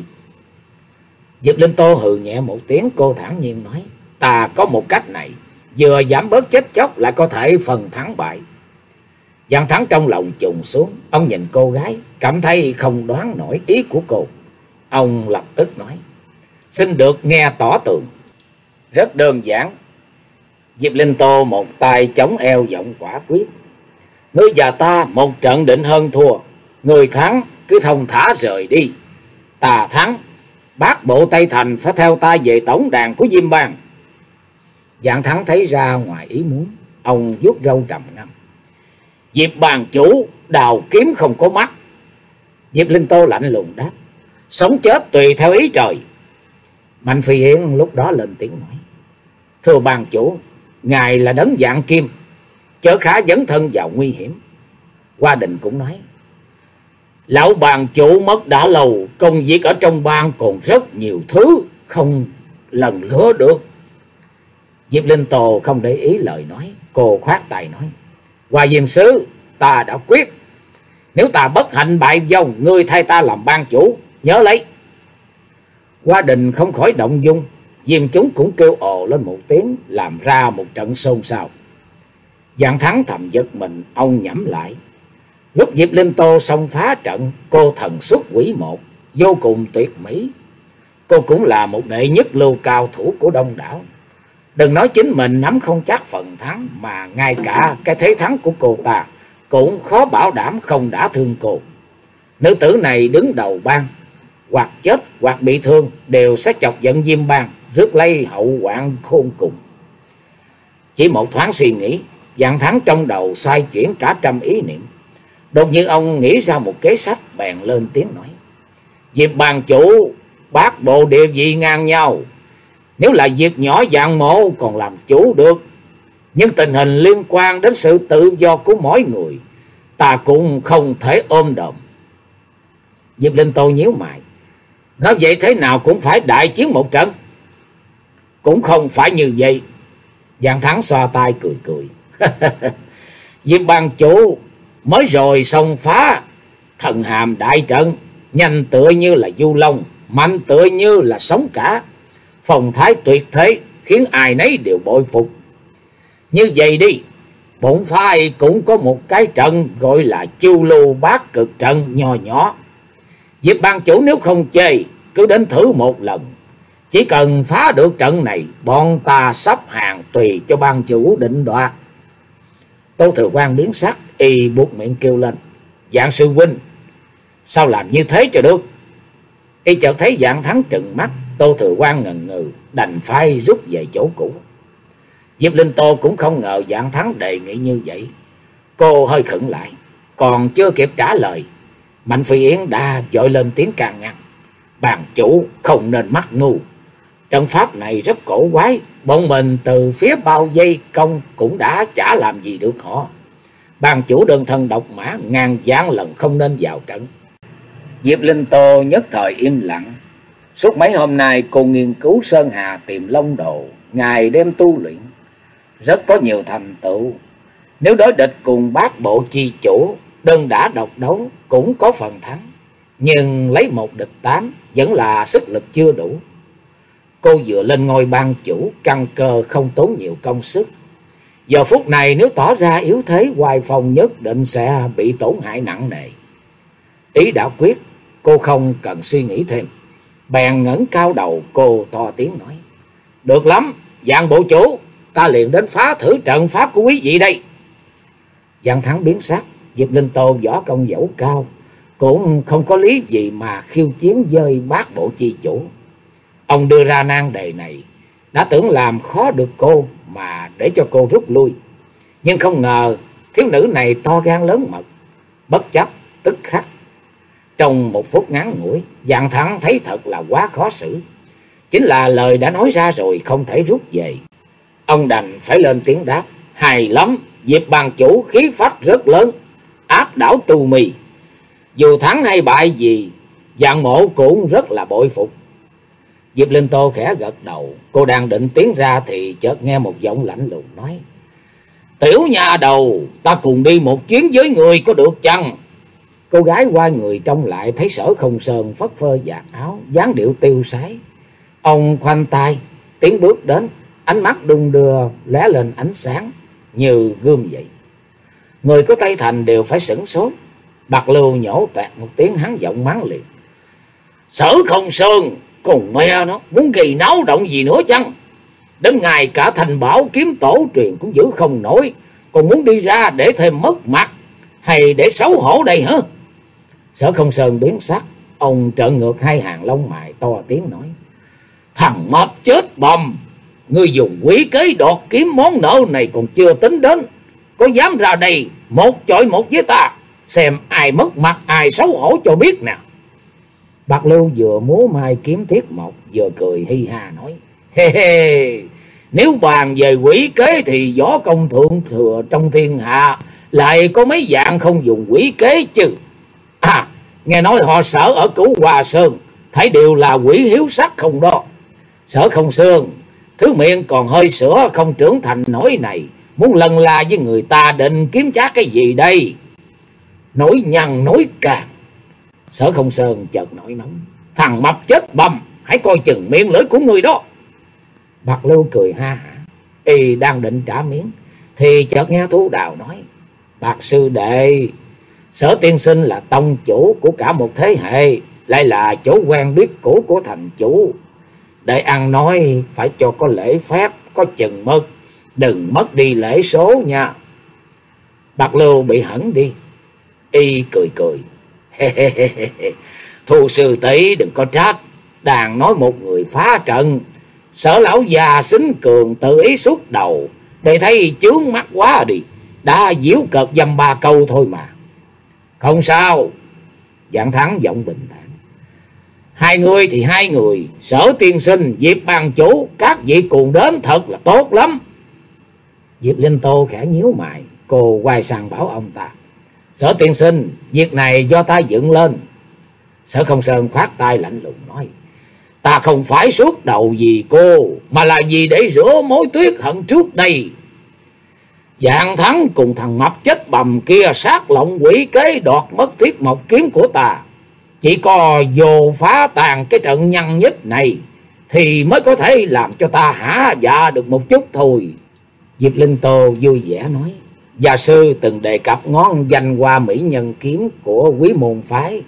Diệp Linh Tô hừ nhẹ một tiếng, cô thản nhiên nói: Ta có một cách này, vừa giảm bớt chết chóc lại có thể phần thắng bại. Giang Thắng trong lòng trùng xuống, ông nhìn cô gái, cảm thấy không đoán nổi ý của cô. Ông lập tức nói: Xin được nghe tỏ tường. Rất đơn giản. Diệp Linh Tô một tay chống eo, giọng quả quyết: Ngươi và ta một trận định hơn thua, người thắng cứ thông thả rời đi. Ta thắng, bát bộ Tây Thành phải theo ta về tổng đàn của Diêm Bang. Giang Thắng thấy ra ngoài ý muốn, ông vuốt râu trầm ngâm: Diệp Bang chủ đào kiếm không có mắt. Diệp Linh Tô lạnh lùng đáp: Sống chết tùy theo ý trời. Mạnh Phi Yến lúc đó lên tiếng nói: Thưa Bang chủ, ngài là đấng vạn kim, chớ khá dấn thân vào nguy hiểm. Hoa Đình cũng nói: Lão Bang chủ mất đã lâu, công việc ở trong bang còn rất nhiều thứ không lần lứa được. Diệp Linh Tô không để ý lời nói, cô khoát tay nói: Hoa Diêm sứ, ta đã quyết. Nếu ta bất hạnh bại vong, ngươi thay ta làm bang chủ, nhớ lấy. Hoa Đình không khỏi động dung, Diêm chúng cũng kêu ồ lên một tiếng, làm ra một trận xôn xao. Giang Thắng thầm giật mình, ông nhẩm lại: Lúc Diệp Linh Tô xông phá trận, cô thần xuất quỷ một, vô cùng tuyệt mỹ. Cô cũng là một đệ nhất lưu cao thủ của Đông Đảo. Đừng nói chính mình nắm không chắc phần thắng, mà ngay cả cái thế thắng của cô ta cũng khó bảo đảm không đã thương cô. Nữ tử này đứng đầu bang, hoặc chết hoặc bị thương đều sẽ chọc giận Diêm Bang, rước lấy hậu hoạn khôn cùng. Chỉ một thoáng suy nghĩ, Giang Thắng trong đầu xoay chuyển cả trăm ý niệm. Đột nhiên ông nghĩ ra một kế sách, bèn lên tiếng nói: Diệp Bang chủ, bát bộ địa vị ngang nhau. Nếu là việc nhỏ dạng mộ còn làm chủ được, nhưng tình hình liên quan đến sự tự do của mỗi người, ta cũng không thể ôm đồm. Diệp Linh Tô nhíu mày: Nói vậy thế nào cũng phải đại chiến một trận. Cũng không phải như vậy. Giang Thắng xoa tay cười cười: Diệp Bang chủ mới rồi xông phá thần hàm đại trận, nhanh tựa như là du long, mạnh tựa như là sóng cả, phong thái tuyệt thế, khiến ai nấy đều bội phục. Như vậy đi, bổn phái cũng có một cái trận gọi là Chu Lưu Bát Cực trận nho nhỏ. Diệp Bang chủ nếu không chê, cứ đến thử một lần. Chỉ cần phá được trận này, bọn ta sắp hàng tùy cho ban chủ định đoạt. Tô Thừa Quang biến sắc, y buột miệng kêu lên: Dạng sư huynh, sao làm như thế cho được? Y chợt thấy Dạng Thắng trừng mắt. Tô Thừa Quang ngần ngừ, đành phải rút về chỗ cũ. Diệp Linh Tô cũng không ngờ Dạng Thắng đề nghị như vậy. Cô hơi khựng lại, còn chưa kịp trả lời, Mạnh Phi Yến đã vội lên tiếng can ngăn: Bàn chủ không nên mắc ngu. Trận pháp này rất cổ quái, bọn mình từ phía bao vây công cũng đã chả làm gì được họ. Bàn chủ đơn thân độc mã, ngàn vạn lần không nên vào trận. Diệp Linh Tô nhất thời im lặng. Suốt mấy hôm nay cô nghiên cứu Sơn Hà Tìm Long Đồ, ngày đêm tu luyện, rất có nhiều thành tựu. Nếu đối địch cùng Bát Bộ chi chủ, đơn đả độc đấu cũng có phần thắng. Nhưng lấy một địch tám vẫn là sức lực chưa đủ. Cô vừa lên ngôi ban chủ, căn cơ không tốn nhiều công sức. Giờ phút này nếu tỏ ra yếu thế, Hoài Phong nhất định sẽ bị tổn hại nặng nề. Ý đã quyết, cô không cần suy nghĩ thêm. Bèn ngẩng cao đầu, cô to tiếng nói: Được lắm, Dạng bộ chủ, ta liền đến phá thử trận pháp của quý vị đây. Dạng Thắng biến sắc. Diệp Linh Tô võ công dẫu cao, cũng không có lý gì mà khiêu chiến với Bát Bộ chi chủ. Ông đưa ra nan đề này, đã tưởng làm khó được cô mà để cho cô rút lui. Nhưng không ngờ thiếu nữ này to gan lớn mật, bất chấp tức khắc. Trong một phút ngắn ngủi, Dạng Thắng thấy thật là quá khó xử. Chính là lời đã nói ra rồi, không thể rút về. Ông đành phải lên tiếng đáp: Hay lắm, Diệp bàn chủ khí phách rất lớn, áp đảo tù mì. Dù thắng hay bại gì, Dạng mộ cũng rất là bội phục. Diệp Linh Tô khẽ gật đầu. Cô đang định tiến ra thì chợt nghe một giọng lạnh lùng nói: Tiểu nhà đầu, ta cùng đi một chuyến với người có được chăng? Cô gái qua người trông lại, thấy Sở Không Sơn phất phơ vạt áo, dáng điệu tiêu sái. Ông khoanh tay tiến bước đến, ánh mắt đung đưa lóe lên ánh sáng như gươm vậy. Người có Tây Thành đều phải sửng sốt. Bạc Lưu nhổ toẹt một tiếng, hắn giọng mắng liền: Sở Không Sơn, còn mẹ nó muốn gây náo động gì nữa chăng? Đến ngày cả thành bảo kiếm tổ truyền cũng giữ không nổi, còn muốn đi ra để thêm mất mặt hay để xấu hổ đây hả? Sở Không Sơn biến sắc, ông trợn ngược hai hàng lông mày, to tiếng nói: Thằng mập chết bầm, ngươi dùng quỷ kế đọt kiếm món nợ này còn chưa tính đến, có dám ra đây một chọi một với ta, xem ai mất mặt ai xấu hổ cho biết nào. Bạc Lưu vừa múa mai kiếm thiết mộc, vừa cười hi ha nói: Hê hê, nếu bàn về quỷ kế thì võ công thượng thừa trong thiên hạ lại có mấy dạng không dùng quỷ kế chứ. À, nghe nói họ Sở ở Cửu Hoa Sơn thấy đều là quỷ hiếu sắc không đó. Sở Không Sơn, thứ miệng còn hơi sữa không trưởng thành nổi này, muốn lần la với người ta định kiếm trác cái gì đây? Nổi nhăn nổi càng. Sở Không Sơn chợt nổi nóng: Thằng mập chết bầm, hãy coi chừng miệng lưỡi của người đó. Bạc Lưu cười ha hả, y đang định trả miếng thì chợt nghe Thú Đào nói: Bạc sư đệ, Sở tiên sinh là tông chủ của cả một thế hệ, lại là chỗ quen biết cũ của thành chủ. Để ăn nói phải cho có lễ phép, có chừng mực, đừng mất đi lễ số nha. Bạc Lưu bị hẳn đi, y cười cười: Thu sư tỷ đừng có trách, đang nói một người phá trận, Sở lão già xính cường tự ý suốt đầu, để thấy chướng mắt quá đi, đã giễu cợt dăm ba câu thôi mà. Không sao. Dạng Thắng giọng bình thản: Hai người thì hai người, Sở tiên sinh, Diệp ban chủ, các vị cùng đến thật là tốt lắm. Diệp Linh Tô khẽ nhíu mày, cô quay sang bảo ông ta: Sở tiên sinh, việc này do ta dựng lên. Sở Không Sơn khoát tay lạnh lùng nói: Ta không phải suốt đầu vì cô, mà là vì để rửa mối tuyết hận trước đây. Dạng Thắng cùng thằng mập chết bầm kia sát lộng quỷ kế đoạt mất thiết mộc kiếm của ta. Chỉ có vô phá tàn cái trận nhăn nhít này thì mới có thể làm cho ta hả dạ được một chút thôi. Diệp Linh Tô vui vẻ nói: Gia sư từng đề cập ngón danh hoa mỹ nhân kiếm của quý môn phái,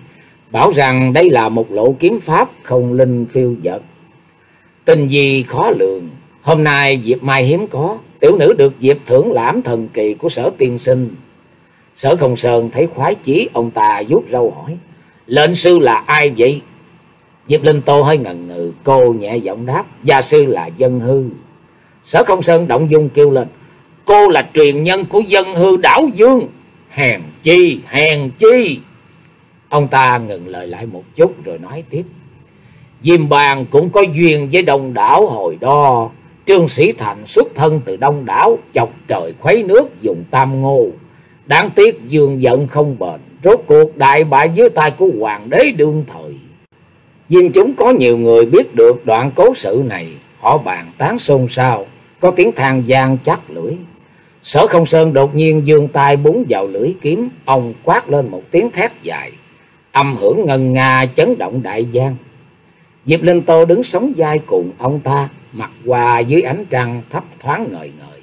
bảo rằng đây là một lộ kiếm pháp không linh phiêu dật, tình gì khó lường. Hôm nay dịp mai hiếm có, tiểu nữ được dịp thưởng lãm thần kỳ của Sở tiên sinh. Sở Không Sơn thấy khoái chí, ông ta vuốt râu hỏi: lệnh sư là ai vậy? Diệp Linh Tô hơi ngần ngừ, cô nhẹ giọng đáp: gia sư là Dân Hư. Sở Không Sơn động dung kêu lên: cô là truyền nhân của Dân Hư đảo Dương. Hèn chi, hèn chi. Ông ta ngừng lời lại một chút rồi nói tiếp: Diêm Bang cũng có duyên với Đông Đảo hồi đó. Trương Sĩ Thành xuất thân từ Đông Đảo, chọc trời khuấy nước dùng tam ngô. Đáng tiếc dương giận không bền, rốt cuộc đại bại dưới tay của hoàng đế đương thời. Viên chúng có nhiều người biết được đoạn cố sự này, họ bàn tán xôn xao, có tiếng than vang chắc lưỡi. Sở Không Sơn đột nhiên giương tay búng vào lưỡi kiếm, ông quát lên một tiếng thét dài, âm hưởng ngân nga chấn động đại giang. Diệp Linh Tô đứng sóng vai cùng ông ta, mặt qua dưới ánh trăng thấp thoáng ngời ngời.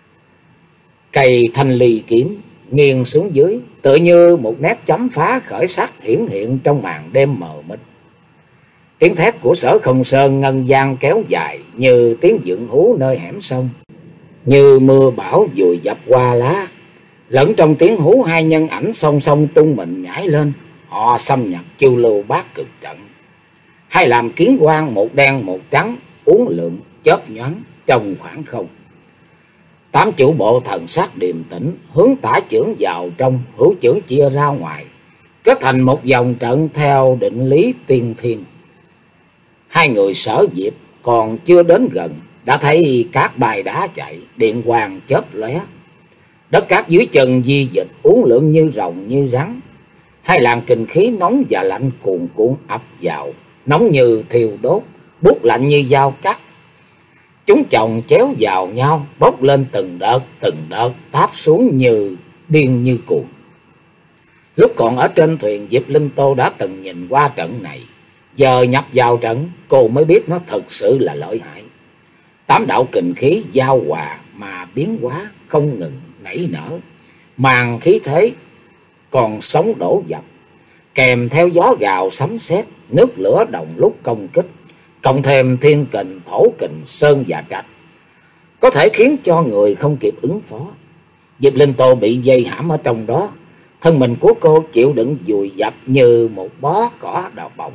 Cây thanh ly kiếm nghiêng xuống dưới, tựa như một nét chấm phá khởi sắc hiển hiện trong màn đêm mờ mịt. Tiếng thét của Sở Không Sơn ngân vang kéo dài như tiếng dượng hú nơi hẻm sông, như mưa bão vùi dập qua lá. Lẫn trong tiếng hú, hai nhân ảnh song song tung mình nhảy lên, họ xâm nhập Chu Lưu Bát Cực trận. Hai làm kiến quang, một đen một trắng, uốn lượn chớp nhoáng trong khoảng không. Tám chủ bộ thần sắc điềm tĩnh, hướng tả chưởng vào trong, hữu chưởng chia ra ngoài, kết thành một vòng trận theo định lý tiên thiên. Hai người Sở Diệp còn chưa đến gần, đã thấy cát bài đá chạy, điện quang chớp lóe. Đất cát dưới chân di dịch uốn lượn như rồng như rắn. Hai làn kinh khí nóng và lạnh cuồn cuộn ập vào, nóng như thiêu đốt, buốt lạnh như dao cắt. Chúng chồng chéo vào nhau, bốc lên từng đợt từng đợt, táp xuống như điên như cuồng. Lúc còn ở trên thuyền, Diệp Linh Tô đã từng nhìn qua trận này, giờ nhập vào trận cô mới biết nó thật sự là lợi hại. Tám đạo kình khí giao hòa mà biến hóa không ngừng nảy nở, màn khí thế còn sóng đổ dập, kèm theo gió gào sấm sét, nước lửa đồng lúc công kích, cộng thêm thiên kình, thổ kình, sơn và trạch, có thể khiến cho người không kịp ứng phó. Diệp Linh Tô bị dây hãm ở trong đó, thân mình của cô chịu đựng vùi dập như một bó cỏ đào bồng,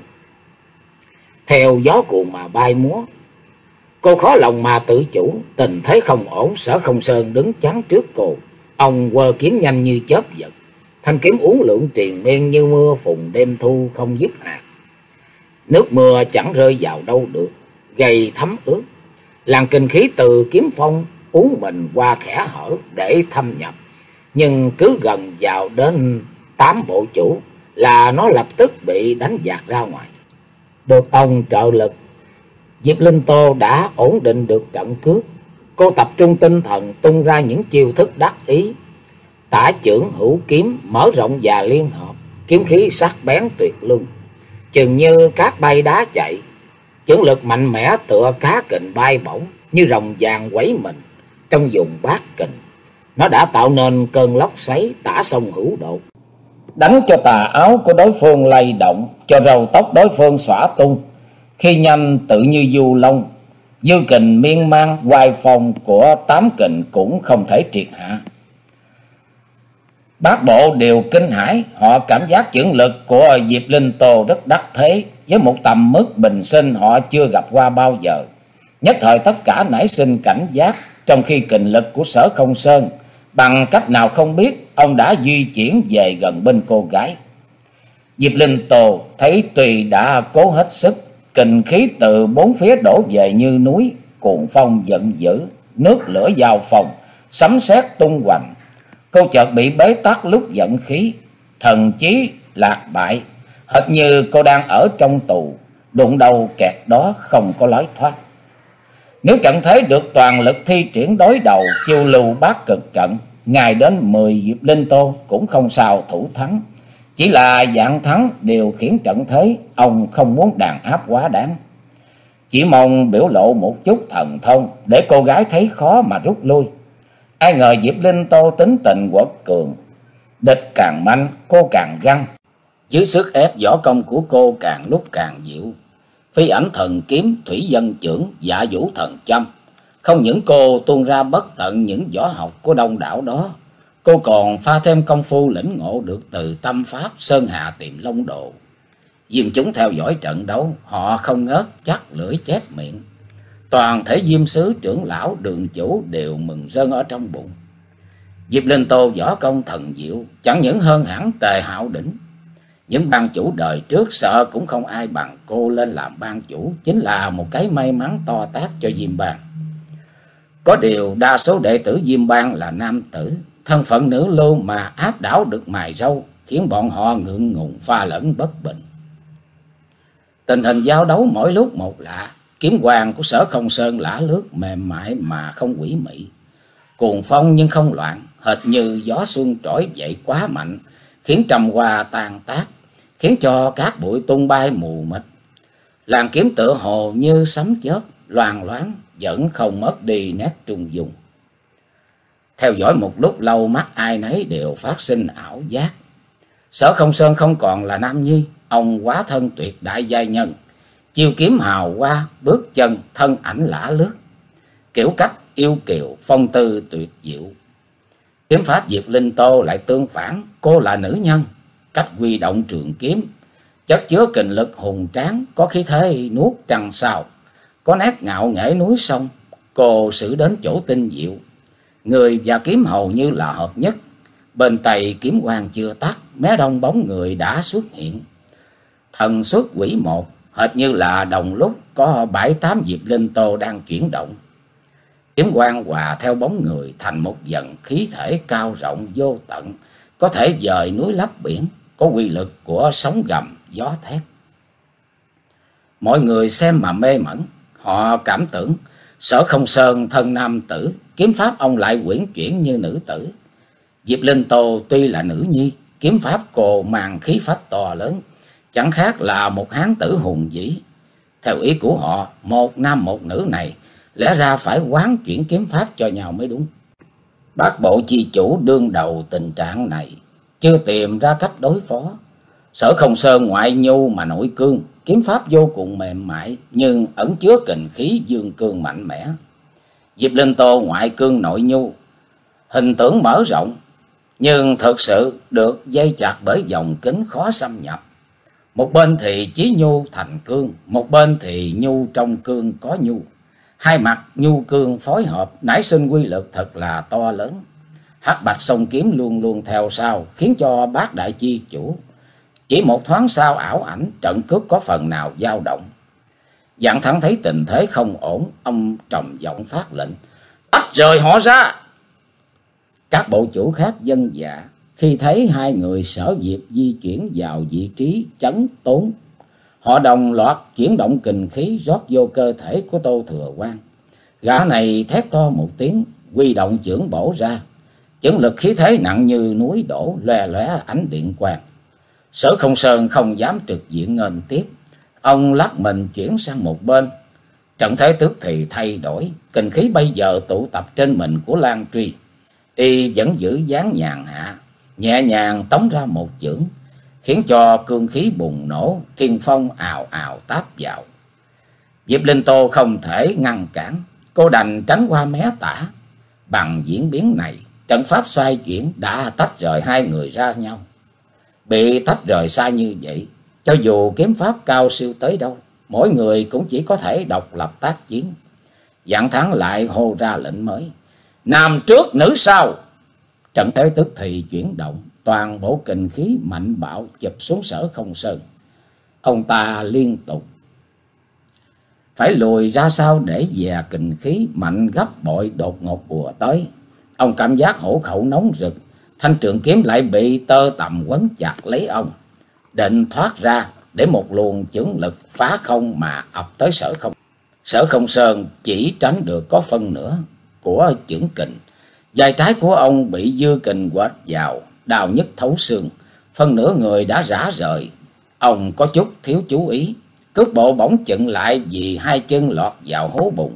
theo gió cuồng mà bay múa. Cô khó lòng mà tự chủ, tình thế không ổn. Sở Không Sơn đứng chắn trước cô, ông quơ kiếm nhanh như chớp giật, thanh kiếm uốn lượn triền miên như mưa phùn đêm thu không dứt hạt. Nước mưa chẳng rơi vào đâu được, gây thấm ướt. Làn kinh khí từ kiếm phong uốn mình qua kẽ hở để thâm nhập, nhưng cứ gần vào đến tám bộ chủ là nó lập tức bị đánh dạt ra ngoài. Được ông trợ lực, Diệp Linh Tô đã ổn định được trận cước. Cô tập trung tinh thần tung ra những chiêu thức đắc ý, tả chưởng hữu kiếm mở rộng và liên hợp, kiếm khí sắc bén tuyệt luân, chừng như cát bay đá chạy. Chưởng lực mạnh mẽ tựa cá kình bay bổng, như rồng vàng quấy mình trong vùng bát kình. Nó đã tạo nên cơn lốc xoáy tả sông hữu đột, đánh cho tà áo của đối phương lay động, cho râu tóc đối phương xõa tung. Khi nhanh tự như du long, dư kình miên man, hoài phong của tám kình cũng không thể triệt hạ. Bát bộ đều kinh hãi, họ cảm giác chưởng lực của Diệp Linh Tô rất đắc thế, với một tầm mức bình sinh họ chưa gặp qua bao giờ. Nhất thời tất cả nảy sinh cảnh giác, trong khi kình lực của Sở Không Sơn bằng cách nào không biết, ông đã di chuyển về gần bên cô gái. Diệp Linh Tô thấy tuy đã cố hết sức, kình khí từ bốn phía đổ về như núi, cuồng phong giận dữ, nước lửa giao phòng, sấm sét tung hoành. Cô chợt bị bế tắc lúc giận khí, thần trí lạc bại, hệt như cô đang ở trong tù, đụng đầu kẹt đó không có lối thoát. Nếu trận thế được toàn lực thi triển đối đầu Chu Lưu Bát Cực trận, ngày đến mười Diệp Linh Tô cũng không sao thủ thắng. Chỉ là dạng thắng điều khiển trận thế, ông không muốn đàn áp quá đáng, chỉ mong biểu lộ một chút thần thông để cô gái thấy khó mà rút lui. Ai ngờ Diệp Linh Tô tính tình quật cường, địch càng manh cô càng găng, Dưới sức ép, võ công của cô càng lúc càng dịu. Phi ảnh thần kiếm, thủy dân chưởng, dạ vũ thần châm. Không những cô tuôn ra bất tận những võ học của đông đảo đó, cô còn pha thêm công phu lĩnh ngộ được từ tâm pháp Sơn Hà Tiềm Long Đồ. Diêm chúng theo dõi trận đấu, họ không ngớt chắc lưỡi chép miệng. Toàn thể Diêm sứ, trưởng lão, đường chủ đều mừng rơn ở trong bụng. Diệp Linh Tô võ công thần diệu, chẳng những hơn hẳn Tề Hạo Đỉnh. Những ban chủ đời trước sợ cũng không ai bằng cô lên làm ban chủ, chính là một cái may mắn to tát cho Diêm Bang. Có điều đa số đệ tử Diêm Bang là nam tử, thân phận nữ lưu mà áp đảo được mài râu, khiến bọn họ ngượng ngùng pha lẫn bất bình. Tình hình giao đấu mỗi lúc một lạ, kiếm quang của Sở Không Sơn lả lướt mềm mại mà không quỷ mị, cuồng phong nhưng không loạn, hệt như gió xuân trỗi dậy quá mạnh, khiến trăm hoa tan tác, khiến cho cát bụi tung bay mù mịt. Làn kiếm tựa hồ như sấm chớp loang loáng, vẫn không mất đi nét trung dung. Theo dõi một lúc lâu, mắt ai nấy đều phát sinh ảo giác. Sở Không Sơn không còn là nam nhi, ông quá thân tuyệt đại giai nhân, chiêu kiếm hào hoa, bước chân thân ảnh lả lướt, kiểu cách yêu kiều, phong tư tuyệt diệu. Kiếm pháp Diệp Linh Tô lại tương phản, cô là nữ nhân, cách huy động trường kiếm chất chứa kình lực hùng tráng, có khí thế nuốt trăng sao, có nét ngạo nghễ núi sông. Cô xử đến chỗ tinh diệu, người và kiếm hầu như là hợp nhất. Bên tay kiếm quang chưa tắt, mé đông bóng người đã xuất hiện, thần xuất quỷ một, hệt như là đồng lúc có bảy tám Diệp Linh Tô đang chuyển động. Kiếm quang hòa theo bóng người thành một dần khí thể cao rộng vô tận, có thể dời núi lấp biển, có uy lực của sóng gầm gió thét. Mọi người xem mà mê mẩn, họ cảm tưởng Sở Không Sơn thân nam tử, kiếm pháp ông lại uyển chuyển như nữ tử. Diệp Linh Tô tuy là nữ nhi, kiếm pháp cô mang khí phách to lớn, chẳng khác là một hán tử hùng vĩ. Theo ý của họ, một nam một nữ này lẽ ra phải quán chuyển kiếm pháp cho nhau mới đúng. Bát bộ chi chủ đương đầu tình trạng này, chưa tìm ra cách đối phó. Sở Không Sơn ngoại nhu mà nội cương, kiếm pháp vô cùng mềm mại nhưng ẩn chứa kình khí dương cương mạnh mẽ. Diệp Linh Tô ngoại cương nội nhu, hình tượng mở rộng nhưng thực sự được dây chặt bởi vòng kính khó xâm nhập. Một bên thì chí nhu thành cương, một bên thì nhu trong cương có nhu. Hai mặt nhu cương phối hợp nảy sinh quy lực thật là to lớn. Hắc bạch song kiếm luôn luôn theo sau, khiến cho Bát đại chi chủ chỉ một thoáng sau ảo ảnh, trận cước có phần nào dao động. Dạng Thắng thấy tình thế không ổn, ông trầm giọng phát lệnh: tách rời họ ra. Các bộ chủ khác dân dạ khi thấy hai người Sở Diệp di chuyển vào vị trí chấn tốn, họ đồng loạt chuyển động kình khí rót vô cơ thể của Tô Thừa Quang. Gã này thét to một tiếng, huy động chưởng bổ ra, chưởng lực khí thế nặng như núi đổ, loè loé ánh điện quang. Sở Không Sơn không dám trực diện nghênh tiếp, ông lắc mình chuyển sang một bên. Trận thế tức thì thay đổi, kình khí bây giờ tụ tập trên mình của Lan Truy. Y vẫn giữ dáng nhàn hạ, nhẹ nhàng tống ra một chưởng, khiến cho cương khí bùng nổ, thiên phong ào ào táp vào. Diệp Linh Tô không thể ngăn cản, cô đành tránh qua mé tả. Bằng diễn biến này, trận pháp xoay chuyển đã tách rời hai người ra nhau. Bị tách rời xa như vậy, cho dù kiếm pháp cao siêu tới đâu, mỗi người cũng chỉ có thể độc lập tác chiến. Dạng Thắng lại hô ra lệnh mới: nam trước nữ sau. Trận thế tức thì chuyển động, toàn bộ kình khí mạnh bạo chụp xuống Sở Không Sơn. Ông ta liên tục phải lùi ra sau để dè kình khí mạnh gấp bội đột ngột ùa tới. Ông cảm giác hổ khẩu nóng rực, thanh trường kiếm lại bị tơ tằm quấn chặt lấy ông, định thoát ra để một luồng chưởng lực phá không mà ập tới Sở Không. Sở Không Sơn chỉ tránh được có phân nửa của chưởng kình, vai trái của ông bị dư kình quệt vào, đau nhức thấu xương, phân nửa người đã rã rời. Ông có chút thiếu chú ý, cước bộ bỗng chững lại vì hai chân lọt vào hố bùn.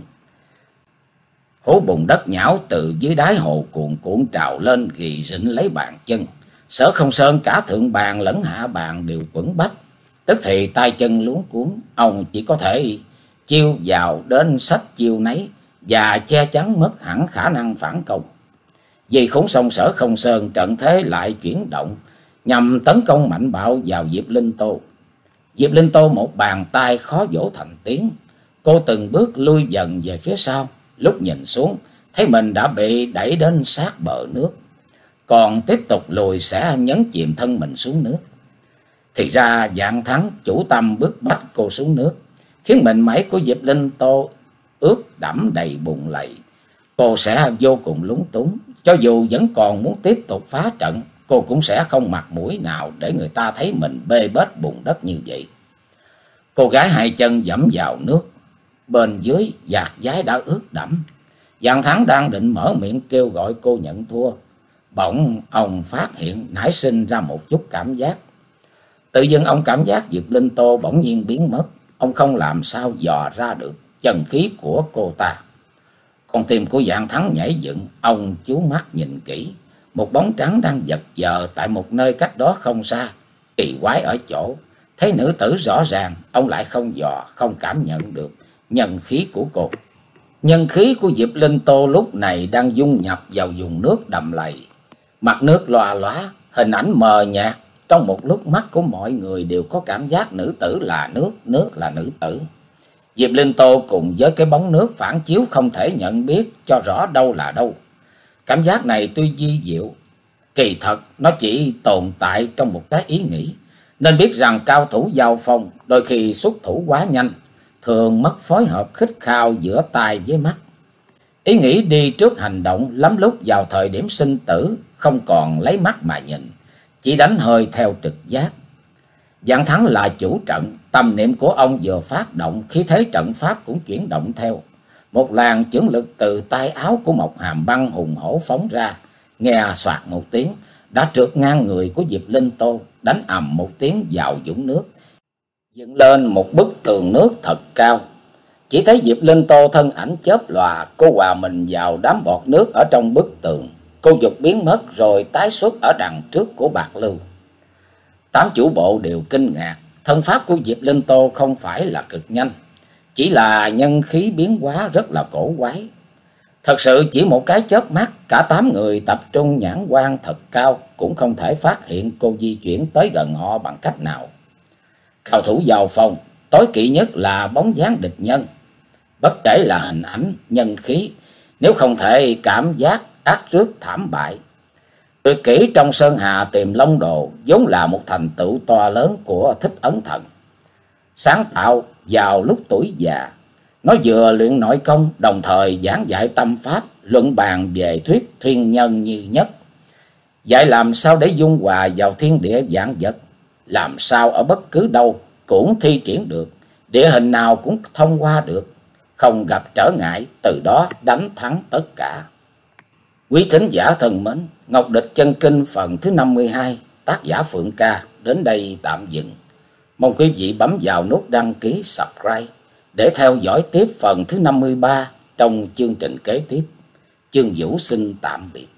Hố bùn đất nhão từ dưới đáy hồ cuồn cuộn trào lên, ghi rịnh lấy bàn chân. Sở Không Sơn cả thượng bàn lẫn hạ bàn đều quẫn bách, tức thì tay chân luống cuống, ông chỉ có thể chiêu vào đến sách chiêu nấy và che chắn mất hẳn khả năng phản công. Vì khốn sông Sở Không Sơn trận thế lại chuyển động nhằm tấn công mạnh bạo vào Diệp Linh Tô. Diệp Linh Tô một bàn tay khó vỗ thành tiếng, cô từng bước lui dần về phía sau, lúc nhìn xuống thấy mình đã bị đẩy đến sát bờ nước, còn tiếp tục lùi sẽ nhấn chìm thân mình xuống nước. Thì ra Vạn Thắng chủ tâm bức bách cô xuống nước, khiến mình máy của Diệp Linh Tô ướt đẫm đầy bùn lầy. Cô sẽ vô cùng lúng túng, cho dù vẫn còn muốn tiếp tục phá trận, cô cũng sẽ không mặt mũi nào để người ta thấy mình bê bết bùn đất như vậy. Cô gái hai chân dẫm vào nước, bên dưới vạt váy đã ướt đẫm. Vạn Thắng đang định mở miệng kêu gọi cô nhận thua, bỗng ông phát hiện nảy sinh ra một chút cảm giác. Tự dưng ông cảm giác Diệp Linh Tô bỗng nhiên biến mất, ông không làm sao dò ra được chân khí của cô ta. Con tim của Vạn Thắng nhảy dựng, ông chú mắt nhìn kỹ, một bóng trắng đang giật giờ tại một nơi cách đó không xa. Kỳ quái ở chỗ, thấy nữ tử rõ ràng, ông lại không dò, không cảm nhận được nhân khí của cô. Nhân khí của Diệp Linh Tô lúc này đang dung nhập vào vùng nước đầm lầy. Mặt nước loà loá, hình ảnh mờ nhạt. Trong một lúc mắt của mọi người đều có cảm giác nữ tử là nước, nước là nữ tử. Diệp Linh Tô cùng với cái bóng nước phản chiếu không thể nhận biết cho rõ đâu là đâu. Cảm giác này tuy vi diệu, kỳ thật nó chỉ tồn tại trong một cái ý nghĩ. Nên biết rằng cao thủ giao phong đôi khi xuất thủ quá nhanh, thường mất phối hợp khích khao giữa tai với mắt. Ý nghĩ đi trước hành động, lắm lúc vào thời điểm sinh tử không còn lấy mắt mà nhìn, chỉ đánh hơi theo trực giác. Vạn Thắng là chủ trận, tâm niệm của ông vừa phát động, khi thấy trận pháp cũng chuyển động theo. Một làn chưởng lực từ tay áo của Mộc Hàm Băng hùng hổ phóng ra, nghe soạt một tiếng đã trượt ngang người của Diệp Linh Tô, đánh ầm một tiếng vào vũng nước, dựng lên một bức tường nước thật cao. Chỉ thấy Diệp Linh Tô thân ảnh chớp lòa, cô hòa mình vào đám bọt nước ở trong bức tường. Cô dục biến mất rồi tái xuất ở đằng trước của Bạc Lưu. Tám chủ bộ đều kinh ngạc, thân pháp của Diệp Linh Tô không phải là cực nhanh, chỉ là nhân khí biến hóa rất là cổ quái. Thật sự chỉ một cái chớp mắt, cả tám người tập trung nhãn quan thật cao cũng không thể phát hiện cô di chuyển tới gần họ bằng cách nào. Cao thủ giao phong, tối kỵ nhất là bóng dáng địch nhân. Bất kể là hình ảnh, nhân khí, nếu không thể cảm giác ác rước thảm bại. Tuyệt kỹ trong Sơn Hà Tìm Long Đồ vốn là một thành tựu to lớn của Thích Ấn Thần. Sáng tạo vào lúc tuổi già, nó vừa luyện nội công, đồng thời giảng dạy tâm pháp, luận bàn về thuyết thiên nhân như nhất. Dạy làm sao để dung hòa vào thiên địa vạn vật, làm sao ở bất cứ đâu cũng thi triển được, địa hình nào cũng thông qua được, không gặp trở ngại, từ đó đánh thắng tất cả. Quý thính giả thân mến, Ngọc Địch Chân Kinh phần thứ năm mươi hai, tác giả Phượng Ca đến đây tạm dừng. Mong quý vị bấm vào nút đăng ký subscribe để theo dõi tiếp phần thứ năm mươi ba trong chương trình kế tiếp. Chương Vũ xin tạm biệt.